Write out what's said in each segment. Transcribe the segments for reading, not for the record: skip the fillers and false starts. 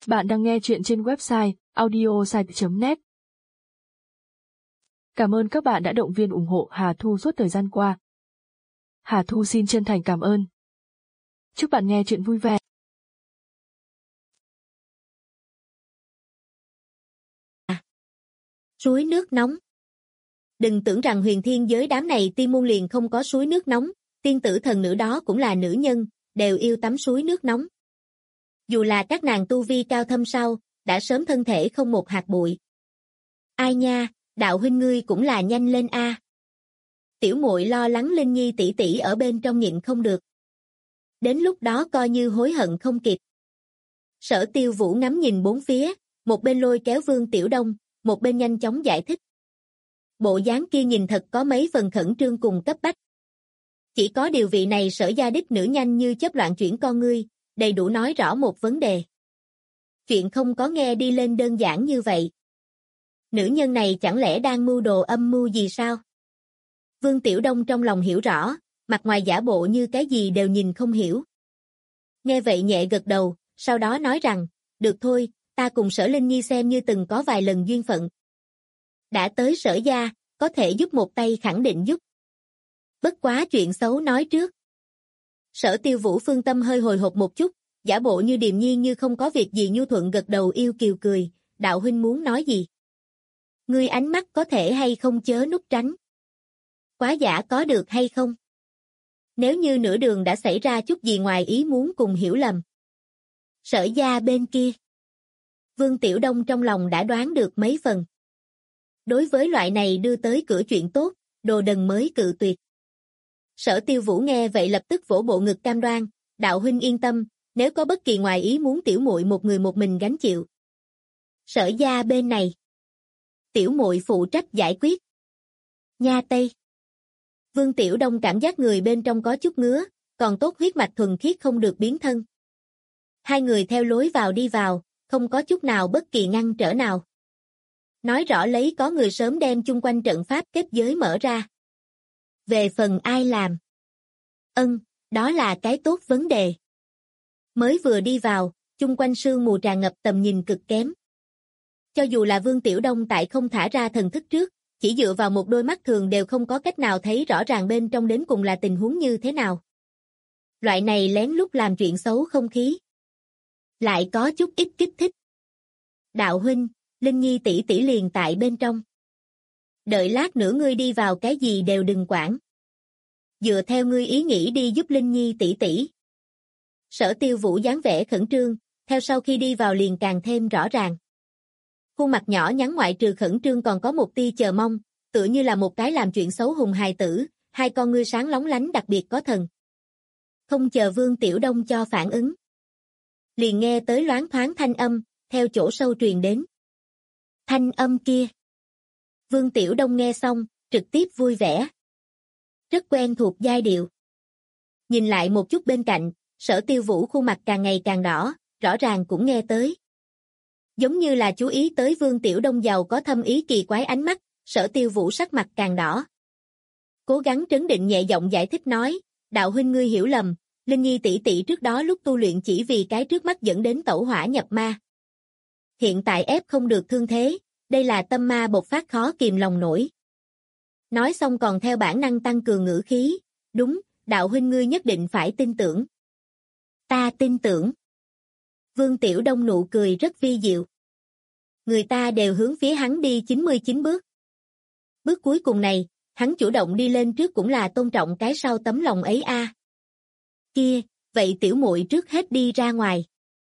Bạn đang nghe chuyện trên website audiosite.net. Cảm ơn các bạn đã động viên ủng hộ Hà Thu suốt thời gian qua. Hà Thu xin chân thành cảm ơn. Chúc bạn nghe chuyện vui vẻ. Suối nước nóng. Đừng tưởng rằng huyền thiên giới đám này tiên môn liền không có suối nước nóng, tiên tử thần nữ đó cũng là nữ nhân, đều yêu tắm suối nước nóng. Dù là các nàng tu vi cao thâm sâu, đã sớm thân thể không một hạt bụi. Ai nha, đạo huynh ngươi cũng là nhanh lên a. Tiểu muội lo lắng Linh Nhi tỷ tỷ ở bên trong nhịn không được. Đến lúc đó coi như hối hận không kịp. Sở Tiêu Vũ ngắm nhìn bốn phía, một bên lôi kéo Vương Tiểu Đông, một bên nhanh chóng giải thích. Bộ dáng kia nhìn thật có mấy phần khẩn trương cùng cấp bách. Chỉ có điều vị này Sở gia đích nữ nhanh như chớp loạn chuyển con ngươi, đầy đủ nói rõ một vấn đề. Chuyện không có nghe đi lên đơn giản như vậy. Nữ nhân này chẳng lẽ đang mưu đồ âm mưu gì sao? Vương Tiểu Đông trong lòng hiểu rõ, mặt ngoài giả bộ như cái gì đều nhìn không hiểu. Nghe vậy nhẹ gật đầu, sau đó nói rằng, được thôi, ta cùng Sở Linh Nhi xem như từng có vài lần duyên phận. Đã tới Sở gia, có thể giúp một tay khẳng định giúp. Bất quá chuyện xấu nói trước. Sở Tiêu Vũ phương tâm hơi hồi hộp một chút, giả bộ như điềm nhiên như không có việc gì nhu thuận gật đầu yêu kiều cười, đạo huynh muốn nói gì? Ngươi ánh mắt có thể hay không chớ nút tránh. Quá giả có được hay không? Nếu như nửa đường đã xảy ra chút gì ngoài ý muốn cùng hiểu lầm. Sở gia bên kia. Vương Tiểu Đông trong lòng đã đoán được mấy phần. Đối với loại này đưa tới cửa chuyện tốt, đồ đần mới cự tuyệt. Sở Tiêu Vũ nghe vậy lập tức vỗ bộ ngực cam đoan, đạo huynh yên tâm, nếu có bất kỳ ngoài ý muốn tiểu muội một người một mình gánh chịu. Sở gia bên này. Tiểu muội phụ trách giải quyết. Nha Tây. Vương Tiểu Đông cảm giác người bên trong có chút ngứa, còn tốt huyết mạch thuần khiết không được biến thân. Hai người theo lối vào đi vào, không có chút nào bất kỳ ngăn trở nào. Nói rõ lấy có người sớm đem chung quanh trận pháp kết giới mở ra. Về phần ai làm? Đó là cái tốt vấn đề. Mới vừa đi vào, chung quanh sương mù tràn ngập tầm nhìn cực kém. Cho dù là Vương Tiểu Đông tại không thả ra thần thức trước, chỉ dựa vào một đôi mắt thường đều không có cách nào thấy rõ ràng bên trong đến cùng là tình huống như thế nào. Loại này lén lút làm chuyện xấu không khí. Lại có chút ít kích thích. Đạo huynh, Linh Nhi tỷ tỷ liền tại bên trong. Đợi lát nữa ngươi đi vào cái gì đều đừng quản. Dựa theo ngươi ý nghĩ đi giúp Linh Nhi tỷ tỷ. Sở Tiêu Vũ dáng vẻ khẩn trương, theo sau khi đi vào liền càng thêm rõ ràng. Khuôn mặt nhỏ nhắn ngoại trừ khẩn trương còn có một tia chờ mong, tựa như là một cái làm chuyện xấu hùng hài tử, hai con ngươi sáng lóng lánh đặc biệt có thần. Không chờ Vương Tiểu Đông cho phản ứng. Liền nghe tới loáng thoáng thanh âm, theo chỗ sâu truyền đến. Thanh âm kia. Vương Tiểu Đông nghe xong, trực tiếp vui vẻ. Rất quen thuộc giai điệu. Nhìn lại một chút bên cạnh, Sở Tiêu Vũ khuôn mặt càng ngày càng đỏ, rõ ràng cũng nghe tới. Giống như là chú ý tới Vương Tiểu Đông giàu có thâm ý kỳ quái ánh mắt, Sở Tiêu Vũ sắc mặt càng đỏ. Cố gắng trấn định nhẹ giọng giải thích nói, đạo huynh ngươi hiểu lầm, Linh Nhi tỷ tỷ trước đó lúc tu luyện chỉ vì cái trước mắt dẫn đến tẩu hỏa nhập ma. Hiện tại ép không được thương thế, đây là tâm ma bộc phát khó kìm lòng nổi. Nói xong còn theo bản năng tăng cường ngữ khí, đúng, đạo huynh ngươi nhất định phải tin tưởng. Ta tin tưởng. Vương Tiểu Đông nụ cười rất vi diệu. Người ta đều hướng phía hắn đi 99 bước. Bước cuối cùng này, hắn chủ động đi lên trước cũng là tôn trọng cái sau tấm lòng ấy a. Kia, vậy tiểu muội trước hết đi ra ngoài.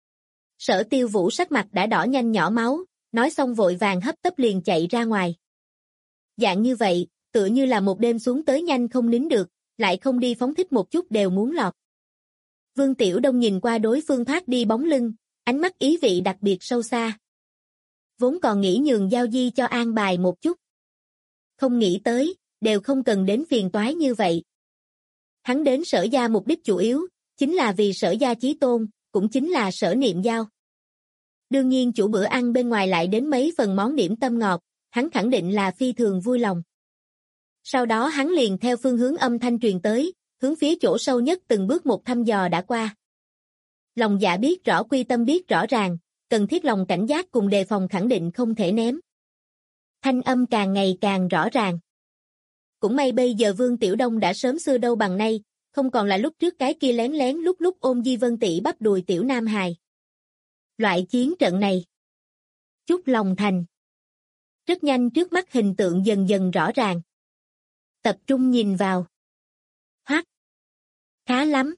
Sở Tiêu Vũ sắc mặt đã đỏ nhanh nhỏ máu, nói xong vội vàng hấp tấp liền chạy ra ngoài. Dạng như vậy, tựa như là một đêm xuống tới nhanh không nín được, lại không đi phóng thích một chút đều muốn lọt. Vương Tiểu Đông nhìn qua đối phương thoát đi bóng lưng, ánh mắt ý vị đặc biệt sâu xa. Vốn còn nghĩ nhường Giao Di cho an bài một chút. Không nghĩ tới, đều không cần đến phiền toái như vậy. Hắn đến Sở gia mục đích chủ yếu, chính là vì Sở gia chí tôn, cũng chính là Sở Niệm Giao. Đương nhiên chủ bữa ăn bên ngoài lại đến mấy phần món điểm tâm ngọt, hắn khẳng định là phi thường vui lòng. Sau đó hắn liền theo phương hướng âm thanh truyền tới, hướng phía chỗ sâu nhất từng bước một thăm dò đã qua. Lòng dạ biết rõ quy tâm biết rõ ràng, cần thiết lòng cảnh giác cùng đề phòng khẳng định không thể ném. Thanh âm càng ngày càng rõ ràng. Cũng may bây giờ Vương Tiểu Đông đã sớm xưa đâu bằng nay, không còn là lúc trước cái kia lén lén lúc ôm Di Vân Tỷ bắp đùi tiểu nam hài. Loại chiến trận này. Chút lòng thành. Rất nhanh trước mắt hình tượng dần dần rõ ràng. Tập trung nhìn vào. Hoắc. Khá lắm.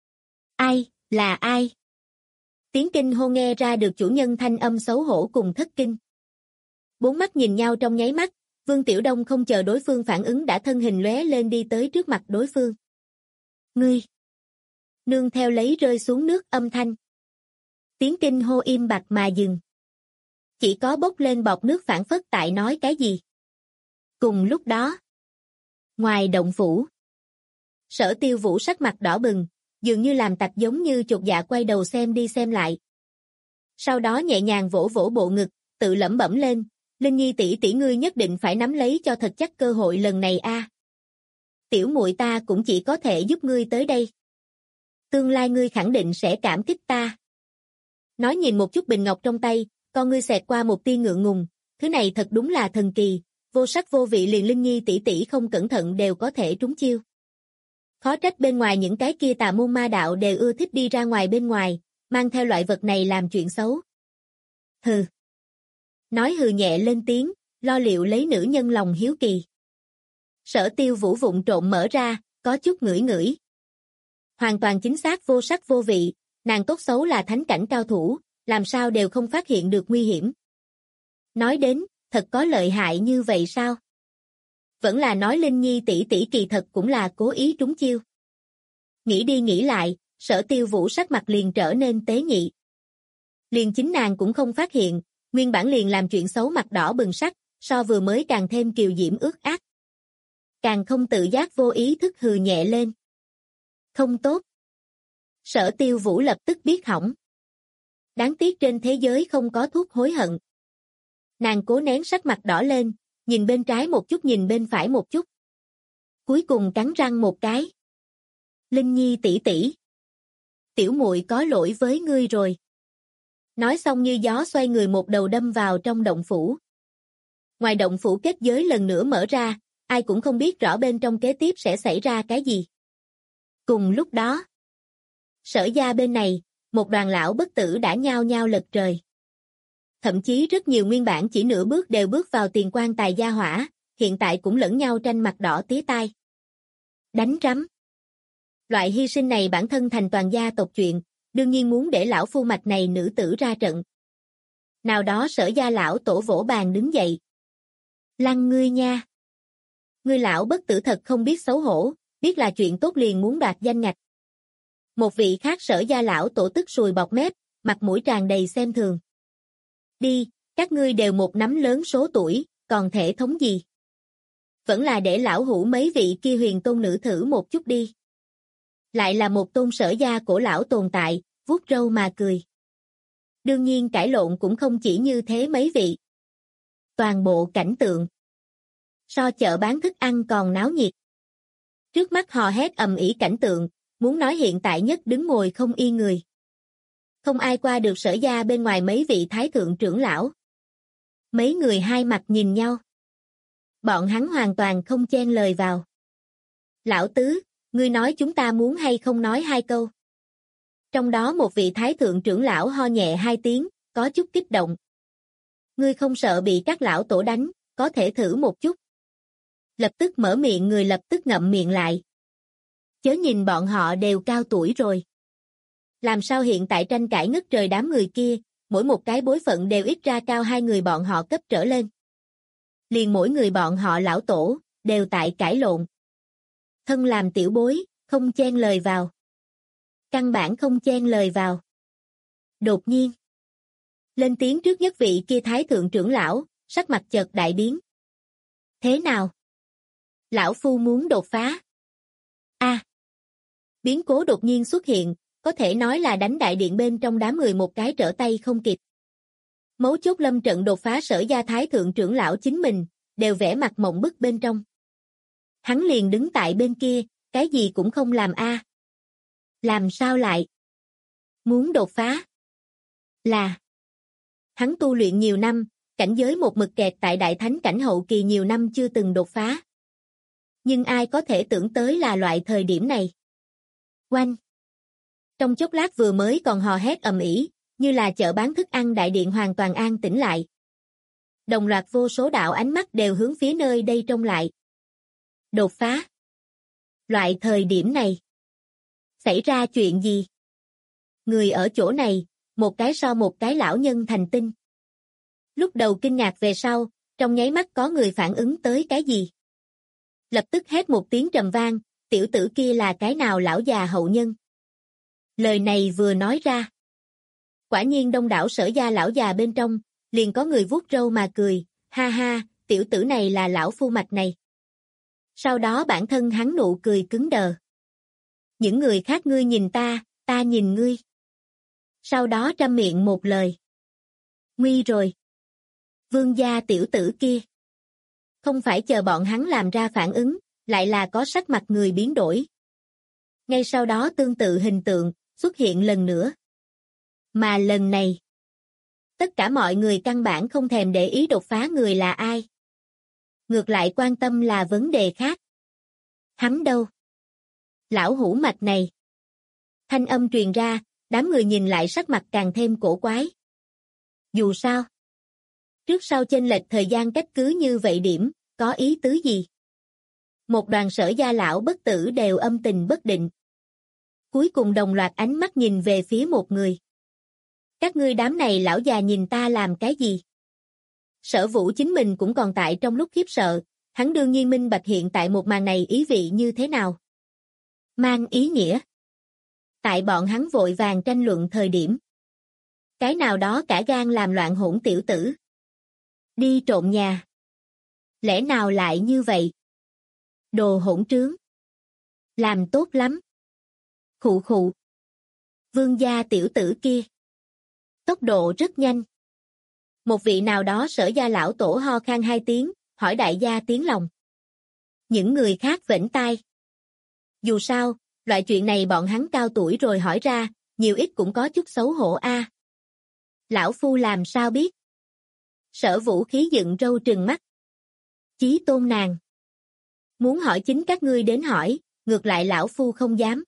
Ai, là ai? Tiếng kinh hô nghe ra được chủ nhân thanh âm xấu hổ cùng thất kinh. Bốn mắt nhìn nhau trong nháy mắt, Vương Tiểu Đông không chờ đối phương phản ứng đã thân hình lóe lên đi tới trước mặt đối phương. Ngươi! Nương theo lấy rơi xuống nước âm thanh. Tiếng kinh hô im bặt mà dừng. Chỉ có bốc lên bọt nước phản phất tại nói cái gì. Cùng lúc đó. Ngoài động phủ. Sở Tiêu Vũ sắc mặt đỏ bừng, dường như làm tặc giống như chột dạ quay đầu xem đi xem lại. Sau đó nhẹ nhàng vỗ vỗ bộ ngực, tự lẩm bẩm lên, Linh Nhi tỷ tỷ ngươi nhất định phải nắm lấy cho thật chắc cơ hội lần này a. Tiểu muội ta cũng chỉ có thể giúp ngươi tới đây. Tương lai ngươi khẳng định sẽ cảm kích ta. Nói nhìn một chút bình ngọc trong tay, con ngươi xẹt qua một tia ngượng ngùng, thứ này thật đúng là thần kỳ, vô sắc vô vị liền Linh Nhi tỷ tỷ không cẩn thận đều có thể trúng chiêu. Khó trách bên ngoài những cái kia tà môn ma đạo đều ưa thích đi ra ngoài bên ngoài, mang theo loại vật này làm chuyện xấu. Hừ. Nói hừ nhẹ lên tiếng, lo liệu lấy nữ nhân lòng hiếu kỳ. Sở Tiêu Vũ vụng trộn mở ra, có chút ngửi ngửi. Hoàn toàn chính xác vô sắc vô vị, nàng tốt xấu là thánh cảnh cao thủ, làm sao đều không phát hiện được nguy hiểm. Nói đến, thật có lợi hại như vậy sao? Vẫn là nói Linh Nhi tỷ tỷ kỳ thật cũng là cố ý trúng chiêu. Nghĩ đi nghĩ lại, Sở Tiêu Vũ sắc mặt liền trở nên tế nhị. Liền chính nàng cũng không phát hiện, nguyên bản liền làm chuyện xấu mặt đỏ bừng sắc, so vừa mới càng thêm kiều diễm ướt át. Càng không tự giác vô ý thức hừ nhẹ lên. Không tốt. Sở Tiêu Vũ lập tức biết hỏng. Đáng tiếc trên thế giới không có thuốc hối hận. Nàng cố nén sắc mặt đỏ lên, nhìn bên trái một chút nhìn bên phải một chút. Cuối cùng cắn răng một cái. Linh Nhi tỷ tỷ. Tiểu muội có lỗi với ngươi rồi. Nói xong như gió xoay người một đầu đâm vào trong động phủ. Ngoài động phủ kết giới lần nữa mở ra, ai cũng không biết rõ bên trong kế tiếp sẽ xảy ra cái gì. Cùng lúc đó, Sở gia bên này, một đoàn lão bất tử đã nhao nhao lật trời. Thậm chí rất nhiều nguyên bản chỉ nửa bước đều bước vào tiền quan tài gia hỏa, hiện tại cũng lẫn nhau tranh mặt đỏ tía tai. Đánh rắm. Loại hy sinh này bản thân thành toàn gia tộc chuyện, đương nhiên muốn để lão phu mạch này nữ tử ra trận. Nào đó Sở gia lão tổ vỗ bàn đứng dậy. Lăng ngươi nha. Ngươi lão bất tử thật không biết xấu hổ, biết là chuyện tốt liền muốn đoạt danh ngạch. Một vị khác Sở gia lão tổ tức sùi bọt mép, mặt mũi tràn đầy xem thường. Đi, các ngươi đều một nắm lớn số tuổi, còn thể thống gì? Vẫn là để lão hủ mấy vị kia huyền tôn nữ thử một chút đi. Lại là một tôn Sở gia cổ lão tồn tại, vuốt râu mà cười. Đương nhiên cãi lộn cũng không chỉ như thế mấy vị. Toàn bộ cảnh tượng. So chợ bán thức ăn còn náo nhiệt. Trước mắt hò hét ầm ĩ cảnh tượng, muốn nói hiện tại nhất đứng ngồi không yên người. Không ai qua được Sở gia bên ngoài mấy vị thái thượng trưởng lão. Mấy người hai mặt nhìn nhau. Bọn hắn hoàn toàn không chen lời vào. Lão tứ, ngươi nói chúng ta muốn hay không nói hai câu. Trong đó một vị thái thượng trưởng lão ho nhẹ hai tiếng, có chút kích động. Ngươi không sợ bị các lão tổ đánh, có thể thử một chút. Lập tức mở miệng người lập tức ngậm miệng lại. Chớ nhìn bọn họ đều cao tuổi rồi. Làm sao hiện tại tranh cãi ngất trời đám người kia, mỗi một cái bối phận đều ít ra cao hai người bọn họ cấp trở lên. Liền mỗi người bọn họ lão tổ, đều tại cãi lộn. Thân làm tiểu bối, không chen lời vào. Căn bản không chen lời vào. Đột nhiên. Lên tiếng trước nhất vị kia thái thượng trưởng lão, sắc mặt chợt đại biến. Thế nào? Lão phu muốn đột phá. Biến cố đột nhiên xuất hiện, có thể nói là đánh đại điện bên trong đám người một cái trở tay không kịp. Mấu chốt lâm trận đột phá Sở gia thái thượng trưởng lão chính mình, đều vẽ mặt mộng bức bên trong. Hắn liền đứng tại bên kia, cái gì cũng không làm Làm sao lại? Muốn đột phá? Là. Hắn tu luyện nhiều năm, cảnh giới một mực kẹt tại đại thánh cảnh hậu kỳ nhiều năm chưa từng đột phá. Nhưng ai có thể tưởng tới là loại thời điểm này. Oanh! Trong chốc lát vừa mới còn hò hét ầm ĩ, như là chợ bán thức ăn đại điện hoàn toàn an tĩnh lại. Đồng loạt vô số đạo ánh mắt đều hướng phía nơi đây trông lại. Đột phá! Loại thời điểm này. Xảy ra chuyện gì? Người ở chỗ này, một cái sau một cái lão nhân thành tinh. Lúc đầu kinh ngạc về sau, trong nháy mắt có người phản ứng tới cái gì. Lập tức hét một tiếng trầm vang, tiểu tử kia là cái nào lão già hậu nhân. Lời này vừa nói ra. Quả nhiên đông đảo Sở gia lão già bên trong, liền có người vuốt râu mà cười, ha ha, tiểu tử này là lão phu mạch này. Sau đó bản thân hắn nụ cười cứng đờ. Những người khác ngươi nhìn ta, ta nhìn ngươi. Sau đó trăm miệng một lời. Nguy rồi. Vương gia tiểu tử kia. Không phải chờ bọn hắn làm ra phản ứng, lại là có sắc mặt người biến đổi. Ngay sau đó tương tự hình tượng, xuất hiện lần nữa. Mà lần này, tất cả mọi người căn bản không thèm để ý đột phá người là ai. Ngược lại quan tâm là vấn đề khác. Hắn đâu? Lão hủ mạch này. Thanh âm truyền ra, đám người nhìn lại sắc mặt càng thêm cổ quái. Dù sao, trước sau chênh lệch thời gian cách cứ như vậy điểm, có ý tứ gì? Một đoàn Sở gia lão bất tử đều âm tình bất định. Cuối cùng đồng loạt ánh mắt nhìn về phía một người. Các ngươi đám này lão già nhìn ta làm cái gì? Sở Vũ chính mình cũng còn tại trong lúc khiếp sợ, hắn đương nhiên minh bạch hiện tại một màn này ý vị như thế nào. Mang ý nghĩa. Tại bọn hắn vội vàng tranh luận thời điểm. Cái nào đó cả gan làm loạn hỗn tiểu tử. Đi trộm nhà. Lẽ nào lại như vậy? Đồ hỗn trướng. Làm tốt lắm. Khụ khụ. Vương gia tiểu tử kia. Tốc độ rất nhanh. Một vị nào đó Sở gia lão tổ ho khan 2 tiếng, hỏi đại gia tiếng lòng. Những người khác vểnh tai. Dù sao, loại chuyện này bọn hắn cao tuổi rồi hỏi ra, nhiều ít cũng có chút xấu hổ a. Lão phu làm sao biết? Sở Vũ khí dựng râu trừng mắt. Chí tôn nàng. Muốn hỏi chính các ngươi đến hỏi, ngược lại lão phu không dám.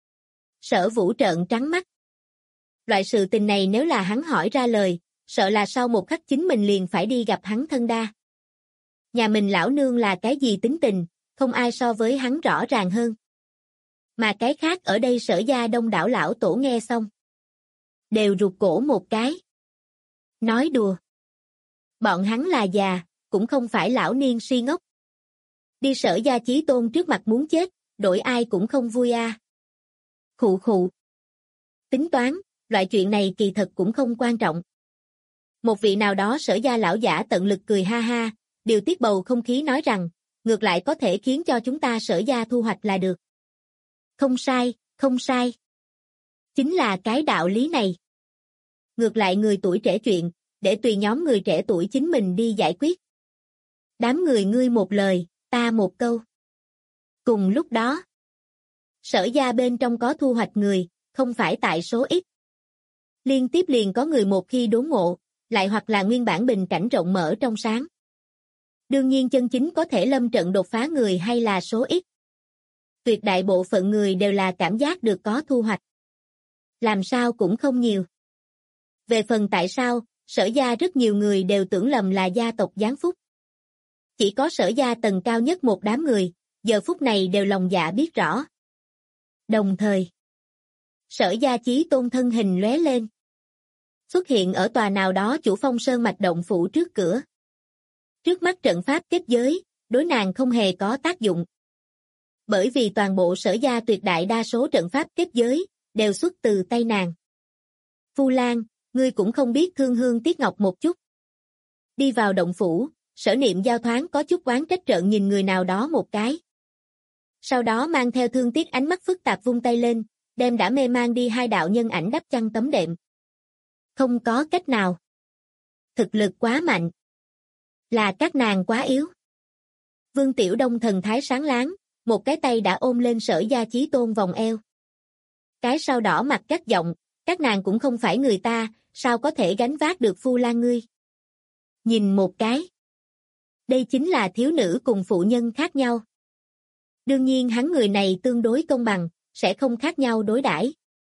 Sở Vũ trợn trắng mắt. Loại sự tình này nếu là hắn hỏi ra lời, sợ là sau một khắc chính mình liền phải đi gặp hắn thân đa. Nhà mình lão nương là cái gì tính tình, không ai so với hắn rõ ràng hơn. Mà cái khác ở đây Sở gia đông đảo lão tổ nghe xong. Đều rụt cổ một cái. Nói đùa. Bọn hắn là già, cũng không phải lão niên si ngốc. Đi Sở gia Chí tôn trước mặt muốn chết, đổi ai cũng không vui a. Khụ khụ. Tính toán, loại chuyện này kỳ thật cũng không quan trọng. Một vị nào đó Sở gia lão giả tận lực cười ha ha, điều tiết bầu không khí nói rằng, ngược lại có thể khiến cho chúng ta Sở gia thu hoạch là được. Không sai, không sai. Chính là cái đạo lý này. Ngược lại người tuổi trẻ chuyện, để tùy nhóm người trẻ tuổi chính mình đi giải quyết. Đám người ngươi một lời, ta một câu. Cùng lúc đó, Sở gia bên trong có thu hoạch người, không phải tại số ít. Liên tiếp liền có người một khi đốn ngộ, lại hoặc là nguyên bản bình cảnh rộng mở trong sáng. Đương nhiên chân chính có thể lâm trận đột phá người hay là số ít. Tuyệt đại bộ phận người đều là cảm giác được có thu hoạch. Làm sao cũng không nhiều. Về phần tại sao, Sở gia rất nhiều người đều tưởng lầm là gia tộc giáng phúc. Chỉ có Sở gia tầng cao nhất một đám người, giờ phút này đều lòng dạ biết rõ. Đồng thời, Sở gia Chí tôn thân hình lóe lên. Xuất hiện ở tòa nào đó chủ phong sơn mạch động phủ trước cửa. Trước mắt trận pháp kết giới, đối nàng không hề có tác dụng. Bởi vì toàn bộ Sở gia tuyệt đại đa số trận pháp kết giới, đều xuất từ tay nàng. Phu Lan, ngươi cũng không biết thương hương tiếc ngọc một chút. Đi vào động phủ, Sở Niệm giao thoáng có chút oán trách trợn nhìn người nào đó một cái. Sau đó mang theo thương tiếc ánh mắt phức tạp vung tay lên, đem đã mê man đi 2 đạo nhân ảnh đắp chăn tấm đệm. Không có cách nào. Thực lực quá mạnh. Là các nàng quá yếu. Vương Tiểu Đông thần thái sáng láng, một cái tay đã ôm lên Sở gia Chí tôn vòng eo. Cái sau đỏ mặt gắt giọng, Các nàng cũng không phải người ta, sao có thể gánh vác được Phu Lan ngươi? Nhìn một cái. Đây chính là thiếu nữ cùng phụ nhân khác nhau. Đương nhiên hắn người này tương đối công bằng, sẽ không khác nhau đối đãi,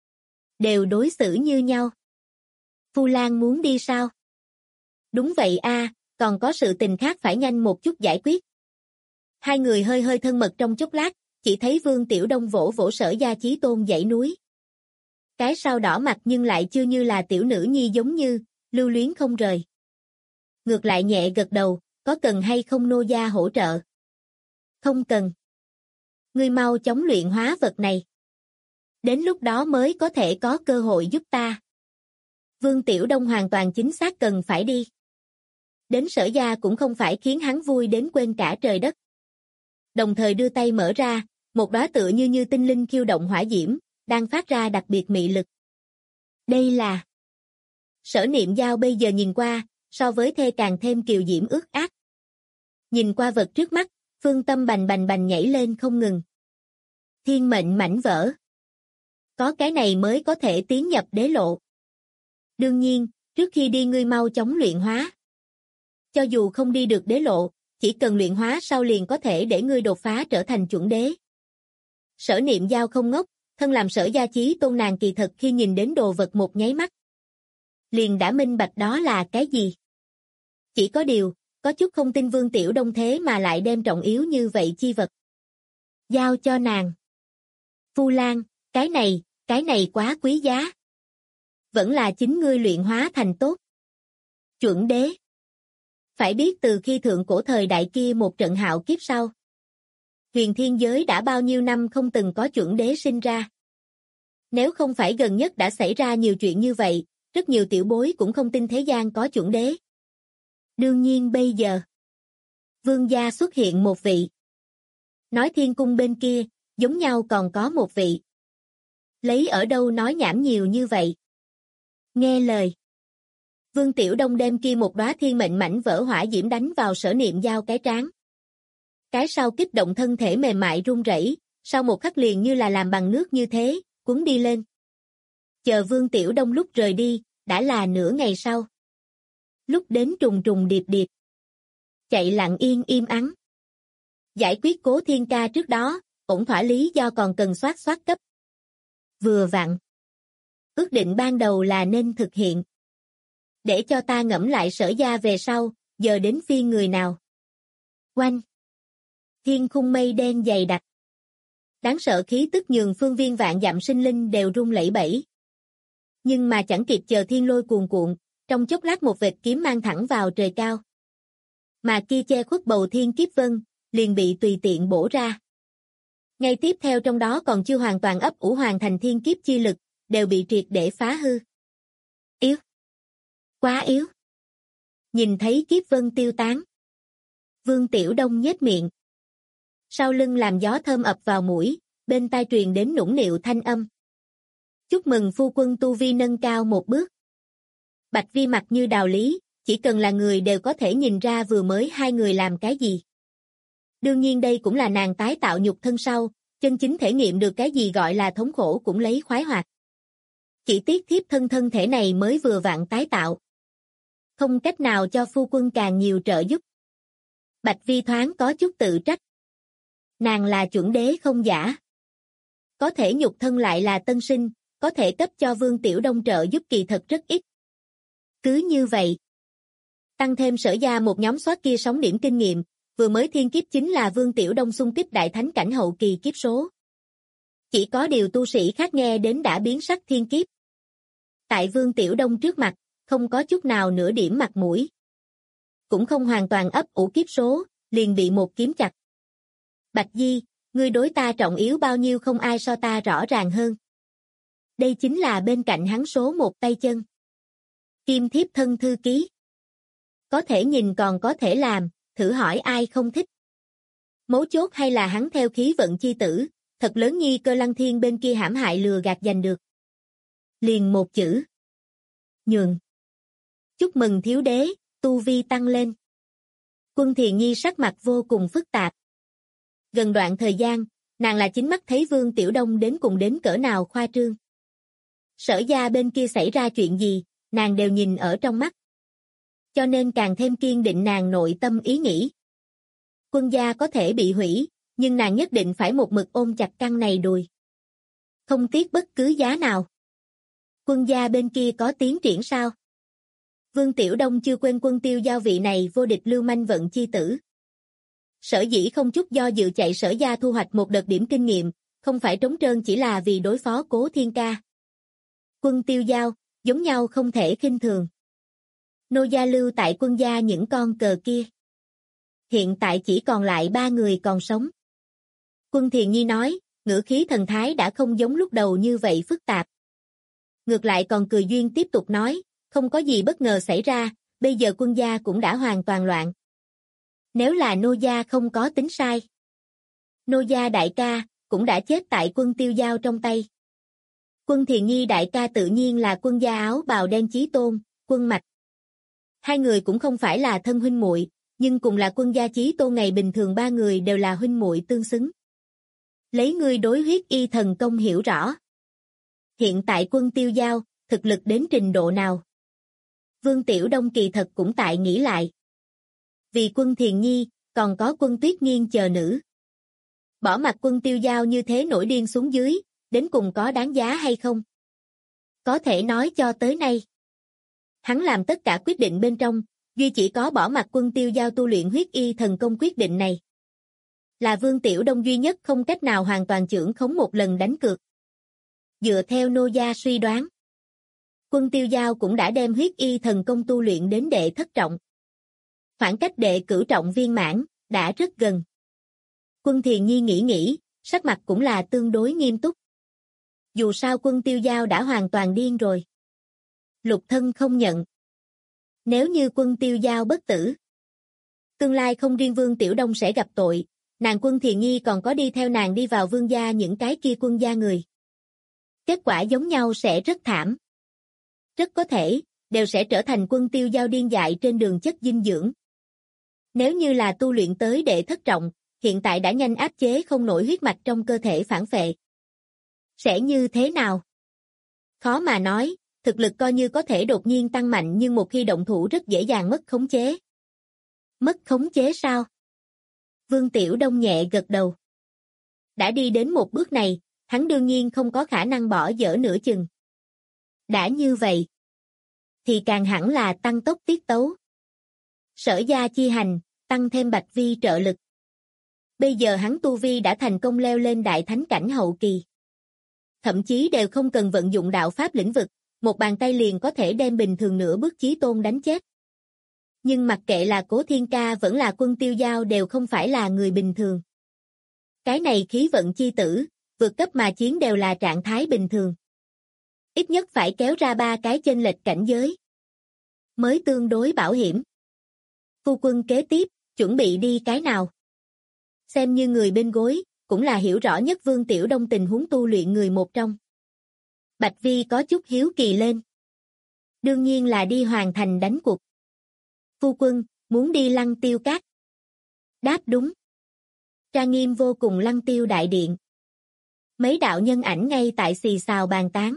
đều đối xử như nhau. Phu Lan muốn đi sao? Đúng vậy a, còn có sự tình khác phải nhanh một chút giải quyết. Hai người hơi hơi thân mật trong chốc lát, chỉ thấy Vương Tiểu Đông vỗ vỗ Sở Gia Chí Tôn dãy núi. Cái sau đỏ mặt nhưng lại chưa như là tiểu nữ nhi giống như, lưu luyến không rời. Ngược lại nhẹ gật đầu, có cần hay không nô gia hỗ trợ? Không cần. Ngươi mau chóng luyện hóa vật này. Đến lúc đó mới có thể có cơ hội giúp ta. Vương Tiểu Đông hoàn toàn chính xác cần phải đi. Đến Sở Gia cũng không phải khiến hắn vui đến quên cả trời đất. Đồng thời đưa tay mở ra, một đóa tựa như tinh linh khiêu động hỏa diễm, đang phát ra đặc biệt mị lực. Đây là... Sở Niệm Giao bây giờ nhìn qua, so với thê càng thêm kiều diễm ướt át. Nhìn qua vật trước mắt, phương tâm bành bành bành nhảy lên không ngừng. Thiên mệnh mảnh vỡ. Có cái này mới có thể tiến nhập đế lộ. Đương nhiên, trước khi đi ngươi mau chóng luyện hóa. Cho dù không đi được đế lộ, chỉ cần luyện hóa sau liền có thể để ngươi đột phá trở thành chuẩn đế. Sở Niệm Giao không ngốc, thân làm Sở Gia Chí Tôn nàng kỳ thật khi nhìn đến đồ vật một nháy mắt. Liền đã minh bạch đó là cái gì. Chỉ có điều, có chút không tin Vương Tiểu Đông thế mà lại đem trọng yếu như vậy chi vật. Giao cho nàng. Phu Lan, cái này quá quý giá. Vẫn là chính ngươi luyện hóa thành tốt. Chuẩn đế. Phải biết từ khi thượng cổ thời đại kia một trận hạo kiếp sau. Huyền thiên giới đã bao nhiêu năm không từng có chuẩn đế sinh ra. Nếu không phải gần nhất đã xảy ra nhiều chuyện như vậy, rất nhiều tiểu bối cũng không tin thế gian có chuẩn đế. Đương nhiên bây giờ, vương gia xuất hiện một vị. Nói thiên cung bên kia, giống nhau còn có một vị. Lấy ở đâu nói nhảm nhiều như vậy? Nghe lời. Vương Tiểu Đông đem kia một đóa thiên mệnh mảnh vỡ hỏa diễm đánh vào Sở Niệm Giao cái trán. Cái sau kích động thân thể mềm mại run rẩy, sau một khắc liền như là làm bằng nước như thế, cuốn đi lên. Chờ Vương Tiểu Đông lúc rời đi, đã là nửa ngày sau. Lúc đến trùng trùng điệp điệp. Chạy lặng yên im ắng. Giải quyết Cố Thiên Ca trước đó, ổn thỏa lý do còn cần soát cấp. Vừa vặn. Ước định ban đầu là nên thực hiện. Để cho ta ngẫm lại Sở Gia về sau, giờ đến phiên người nào. Oanh. Thiên khung mây đen dày đặc. Đáng sợ khí tức nhường phương viên vạn dặm sinh linh đều run lẩy bẩy. Nhưng mà chẳng kịp chờ thiên lôi cuồn cuộn, trong chốc lát một vệt kiếm mang thẳng vào trời cao. Mà kia che khuất bầu thiên kiếp vân, liền bị tùy tiện bổ ra. Ngay tiếp theo trong đó còn chưa hoàn toàn ấp ủ hoàn thành thiên kiếp chi lực, đều bị triệt để phá hư. Yếu. Quá yếu. Nhìn thấy kiếp vân tiêu tán. Vương Tiểu Đông nhếch miệng. Sau lưng làm gió thơm ập vào mũi, bên tai truyền đến nũng nịu thanh âm. Chúc mừng phu quân tu vi nâng cao một bước. Bạch Vi mặt như đào lý, chỉ cần là người đều có thể nhìn ra vừa mới hai người làm cái gì. Đương nhiên đây cũng là nàng tái tạo nhục thân sau, chân chính thể nghiệm được cái gì gọi là thống khổ cũng lấy khoái hoạt. Chỉ tiếc thiếp thân thể này mới vừa vặn tái tạo. Không cách nào cho phu quân càng nhiều trợ giúp. Bạch Vi thoáng có chút tự trách. Nàng là chuẩn đế không giả. Có thể nhục thân lại là tân sinh, có thể cấp cho Vương Tiểu Đông trợ giúp kỳ thật rất ít. Cứ như vậy. Tăng thêm Sở Gia một nhóm soát kia sóng điểm kinh nghiệm, vừa mới thiên kiếp chính là Vương Tiểu Đông xung kích đại thánh cảnh hậu kỳ kiếp số. Chỉ có điều tu sĩ khác nghe đến đã biến sắc thiên kiếp. Tại Vương Tiểu Đông trước mặt, không có chút nào nửa điểm mặt mũi. Cũng không hoàn toàn ấp ủ kiếp số, liền bị một kiếm chặt. Bạch Di, ngươi đối ta trọng yếu bao nhiêu không ai so ta rõ ràng hơn. Đây chính là bên cạnh hắn số một tay chân. Kim thiếp thân thư ký. Có thể nhìn còn có thể làm, thử hỏi ai không thích. Mấu chốt hay là hắn theo khí vận chi tử, thật lớn nhi Cơ Lăng Thiên bên kia hãm hại lừa gạt giành được. Liền một chữ. Nhường. Chúc mừng thiếu đế, tu vi tăng lên. Quân Thiền Nhi sắc mặt vô cùng phức tạp. Gần đoạn thời gian, nàng là chính mắt thấy Vương Tiểu Đông đến cùng đến cỡ nào khoa trương. Sở gia bên kia xảy ra chuyện gì, nàng đều nhìn ở trong mắt. Cho nên càng thêm kiên định nàng nội tâm ý nghĩ. Quân gia có thể bị hủy, nhưng nàng nhất định phải một mực ôm chặt căn này đùi. Không tiếc bất cứ giá nào. Quân gia bên kia có tiến triển sao? Vương Tiểu Đông chưa quên Quân Tiêu Giao vị này vô địch lưu manh vận chi tử. Sở dĩ không chút do dự chạy Sở gia thu hoạch một đợt điểm kinh nghiệm, không phải trống trơn chỉ là vì đối phó Cố Thiên Ca. Quân Tiêu Giao, giống nhau không thể khinh thường. Nô gia lưu tại quân gia những con cờ kia. Hiện tại chỉ còn lại 3 người còn sống. Quân Thiền Nhi nói, ngữ khí thần thái đã không giống lúc đầu như vậy phức tạp. Ngược lại còn cười duyên tiếp tục nói, không có gì bất ngờ xảy ra, bây giờ quân gia cũng đã hoàn toàn loạn. Nếu là nô gia không có tính sai. Nô gia đại ca, cũng đã chết tại Quân Tiêu Giao trong tay. Quân Thiền Nhi đại ca tự nhiên là quân gia áo bào đen Chí Tôn, Quân Mạch. Hai người cũng không phải là thân huynh muội, nhưng cùng là quân gia Chí Tôn, ngày bình thường 3 người đều là huynh muội tương xứng. Lấy ngươi đối huyết y thần công hiểu rõ. Hiện tại Quân Tiêu Giao, thực lực đến trình độ nào? Vương Tiểu Đông kỳ thật cũng tại nghĩ lại. Vì Quân Thiền Nhi, còn có Quân Tuyết Nghiên chờ nữ. Bỏ mặc Quân Tiêu Giao như thế nổi điên xuống dưới, đến cùng có đáng giá hay không? Có thể nói cho tới nay. Hắn làm tất cả quyết định bên trong, duy chỉ có bỏ mặc Quân Tiêu Giao tu luyện huyết y thần công quyết định này. Là Vương Tiểu Đông duy nhất không cách nào hoàn toàn chưởng khống một lần đánh cược. Dựa theo nô gia suy đoán, Quân Tiêu Giao cũng đã đem huyết y thần công tu luyện đến đệ thất trọng. Khoảng cách đệ cửu trọng viên mãn, đã rất gần. Quân Thiền Nhi nghĩ, sắc mặt cũng là tương đối nghiêm túc. Dù sao Quân Tiêu Giao đã hoàn toàn điên rồi. Lục thân không nhận. Nếu như Quân Tiêu Giao bất tử, tương lai không riêng Vương Tiểu Đông sẽ gặp tội, nàng Quân Thiền Nhi còn có đi theo nàng đi vào vương gia những cái kia quân gia người. Kết quả giống nhau sẽ rất thảm. Rất có thể, đều sẽ trở thành Quân Tiêu Giao điên dại trên đường chất dinh dưỡng. Nếu như là tu luyện tới đệ thất trọng, hiện tại đã nhanh áp chế không nổi huyết mạch trong cơ thể phản phệ. Sẽ như thế nào? Khó mà nói, thực lực coi như có thể đột nhiên tăng mạnh nhưng một khi động thủ rất dễ dàng mất khống chế. Mất khống chế sao? Vương Tiểu Đông nhẹ gật đầu. Đã đi đến một bước này, hắn đương nhiên không có khả năng bỏ dở nửa chừng. Đã như vậy, thì càng hẳn là tăng tốc tiết tấu. Sở gia chi hành, tăng thêm Bạch Vi trợ lực. Bây giờ hắn tu vi đã thành công leo lên đại thánh cảnh hậu kỳ. Thậm chí đều không cần vận dụng đạo pháp lĩnh vực, một bàn tay liền có thể đem bình thường nửa bước Chí Tôn đánh chết. Nhưng mặc kệ là Cố Thiên Ca vẫn là Quân Tiêu Giao đều không phải là người bình thường. Cái này khí vận chi tử, vượt cấp mà chiến đều là trạng thái bình thường. Ít nhất phải kéo ra 3 cái chênh lệch cảnh giới. Mới tương đối bảo hiểm. Phu quân kế tiếp, chuẩn bị đi cái nào? Xem như người bên gối, cũng là hiểu rõ nhất Vương Tiểu Đông tình huống tu luyện người một trong. Bạch Vi có chút hiếu kỳ lên. Đương nhiên là đi hoàn thành đánh cuộc. Phu quân, muốn đi Lăng Tiêu Các. Đáp đúng. Trang nghiêm vô cùng Lăng Tiêu đại điện. Mấy đạo nhân ảnh ngay tại xì xào bàn tán.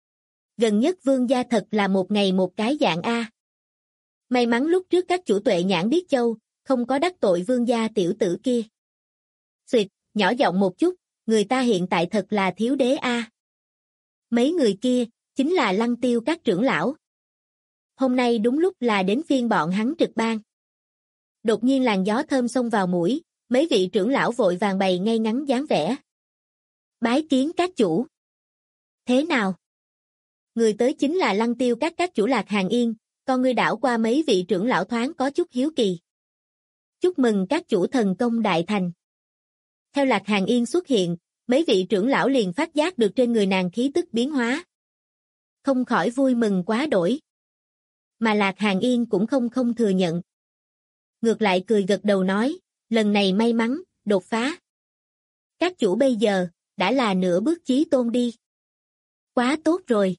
Gần nhất vương gia thật là một ngày một cái dạng A. May mắn lúc trước các chủ tuệ nhãn biết châu, không có đắc tội vương gia tiểu tử kia. Xuyệt, nhỏ giọng một chút, người ta hiện tại thật là thiếu đế A. Mấy người kia, chính là Lăng Tiêu các trưởng lão. Hôm nay đúng lúc là đến phiên bọn hắn trực ban. Đột nhiên làn gió thơm xông vào mũi, mấy vị trưởng lão vội vàng bày ngay ngắn dáng vẻ. Bái kiến các chủ. Thế nào? Người tới chính là Lăng Tiêu các chủ Lạc Hàn Yên, con ngươi đảo qua mấy vị trưởng lão thoáng có chút hiếu kỳ. Chúc mừng các chủ thần công đại thành. Theo Lạc Hàn Yên xuất hiện, mấy vị trưởng lão liền phát giác được trên người nàng khí tức biến hóa. Không khỏi vui mừng quá đổi. Mà Lạc Hàn Yên cũng không thừa nhận. Ngược lại cười gật đầu nói, lần này may mắn, đột phá. Các chủ bây giờ, đã là nửa bước Chí Tôn đi. Quá tốt rồi.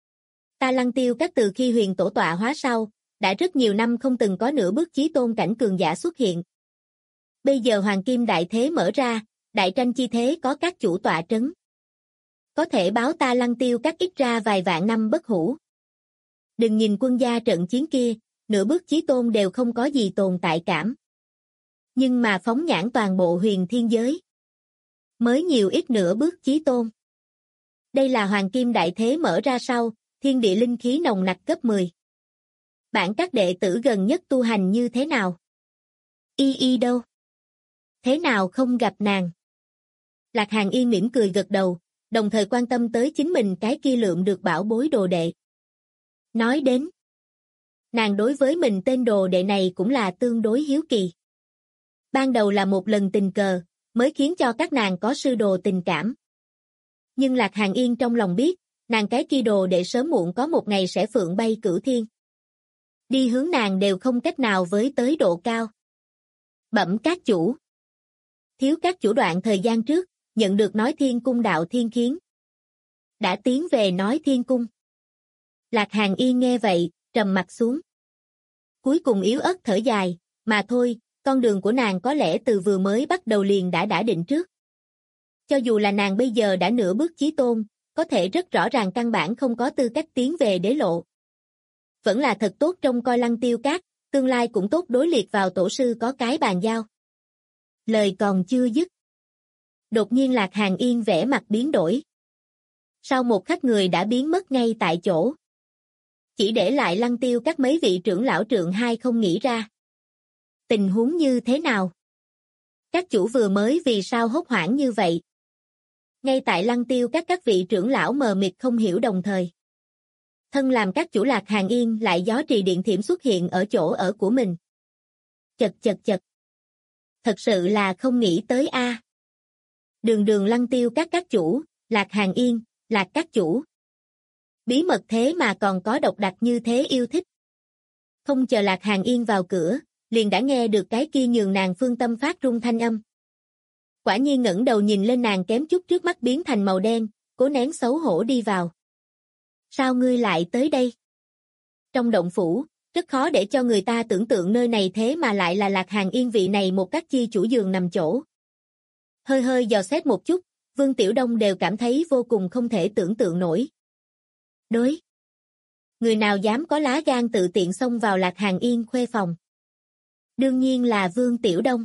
Ta Lăng Tiêu các từ khi huyền tổ tọa hóa sau, đã rất nhiều năm không từng có nửa bước Chí Tôn cảnh cường giả xuất hiện. Bây giờ Hoàng Kim đại thế mở ra, đại tranh chi thế có các chủ tọa trấn. có thể báo ta Lăng Tiêu Các ít ra vài vạn năm bất hủ. Đừng nhìn quân gia trận chiến kia, nửa bước chí tôn đều không có gì tồn tại cảm. Nhưng mà phóng nhãn toàn bộ huyền thiên giới, mới nhiều ít nửa bước chí tôn. Đây là hoàng kim đại thế mở ra sau, thiên địa linh khí nồng nặc gấp 10. Bản các đệ tử gần nhất tu hành như thế nào? Y đâu? Thế nào không gặp nàng? Lạc Hàn Y mỉm cười gật đầu, đồng thời quan tâm tới chính mình cái kia lượm được bảo bối đồ đệ. Nói đến, nàng đối với mình tên đồ đệ này cũng là tương đối hiếu kỳ. Ban đầu là một lần tình cờ, mới khiến cho các nàng có sư đồ tình cảm. Nhưng Lạc Hàn Yên trong lòng biết, nàng cái kia đồ đệ sớm muộn có một ngày sẽ phượng bay cửu thiên. Đi hướng nàng đều không cách nào với tới độ cao. Bẩm các chủ. Thiếu các chủ đoạn thời gian trước, nhận được nói Thiên Cung đạo thiên khiến. Đã tiến về nói Thiên Cung. Lạc Hàn Yên nghe vậy, trầm mặt xuống. Cuối cùng yếu ớt thở dài, mà thôi, con đường của nàng có lẽ từ vừa mới bắt đầu liền đã định trước. Cho dù là nàng bây giờ đã nửa bước chí tôn, có thể rất rõ ràng căn bản không có tư cách tiến về đế lộ. Vẫn là thật tốt trông coi Lăng Tiêu Các, tương lai cũng tốt đối liệt vào tổ sư có cái bàn giao. Lời còn chưa dứt. Đột nhiên Lạc Hàn Yên vẻ mặt biến đổi. Sau một khắc người đã biến mất ngay tại chỗ. Chỉ để lại Lăng Tiêu Các mấy vị trưởng lão trượng hai không nghĩ ra. Tình huống như thế nào? Các chủ vừa mới vì sao hốt hoảng như vậy? Ngay tại Lăng Tiêu các vị trưởng lão mờ mịt không hiểu đồng thời. Thân làm các chủ Lạc Hàn Yên lại gió trì điện thiểm xuất hiện ở chỗ ở của mình. Chật. Thật sự là không nghĩ tới a. Đường Lăng Tiêu các chủ, Lạc Hàn Yên, Lạc các chủ. Bí mật thế mà còn có độc đặc như thế yêu thích. Không chờ Lạc Hàn Yên vào cửa, liền đã nghe được cái kia nhường nàng phương tâm phát rung thanh âm. Quả nhiên ngẩng đầu nhìn lên nàng kém chút trước mắt biến thành màu đen, cố nén xấu hổ đi vào. Sao ngươi lại tới đây? Trong động phủ, rất khó để cho người ta tưởng tượng nơi này thế mà lại là Lạc Hàn Yên vị này một các chi chủ giường nằm chỗ. Hơi dò xét một chút, Vương Tiểu Đông đều cảm thấy vô cùng không thể tưởng tượng nổi. Đối. Người nào dám có lá gan tự tiện xông vào Lạc Hàn Yên khuê phòng? Đương nhiên là Vương Tiểu Đông.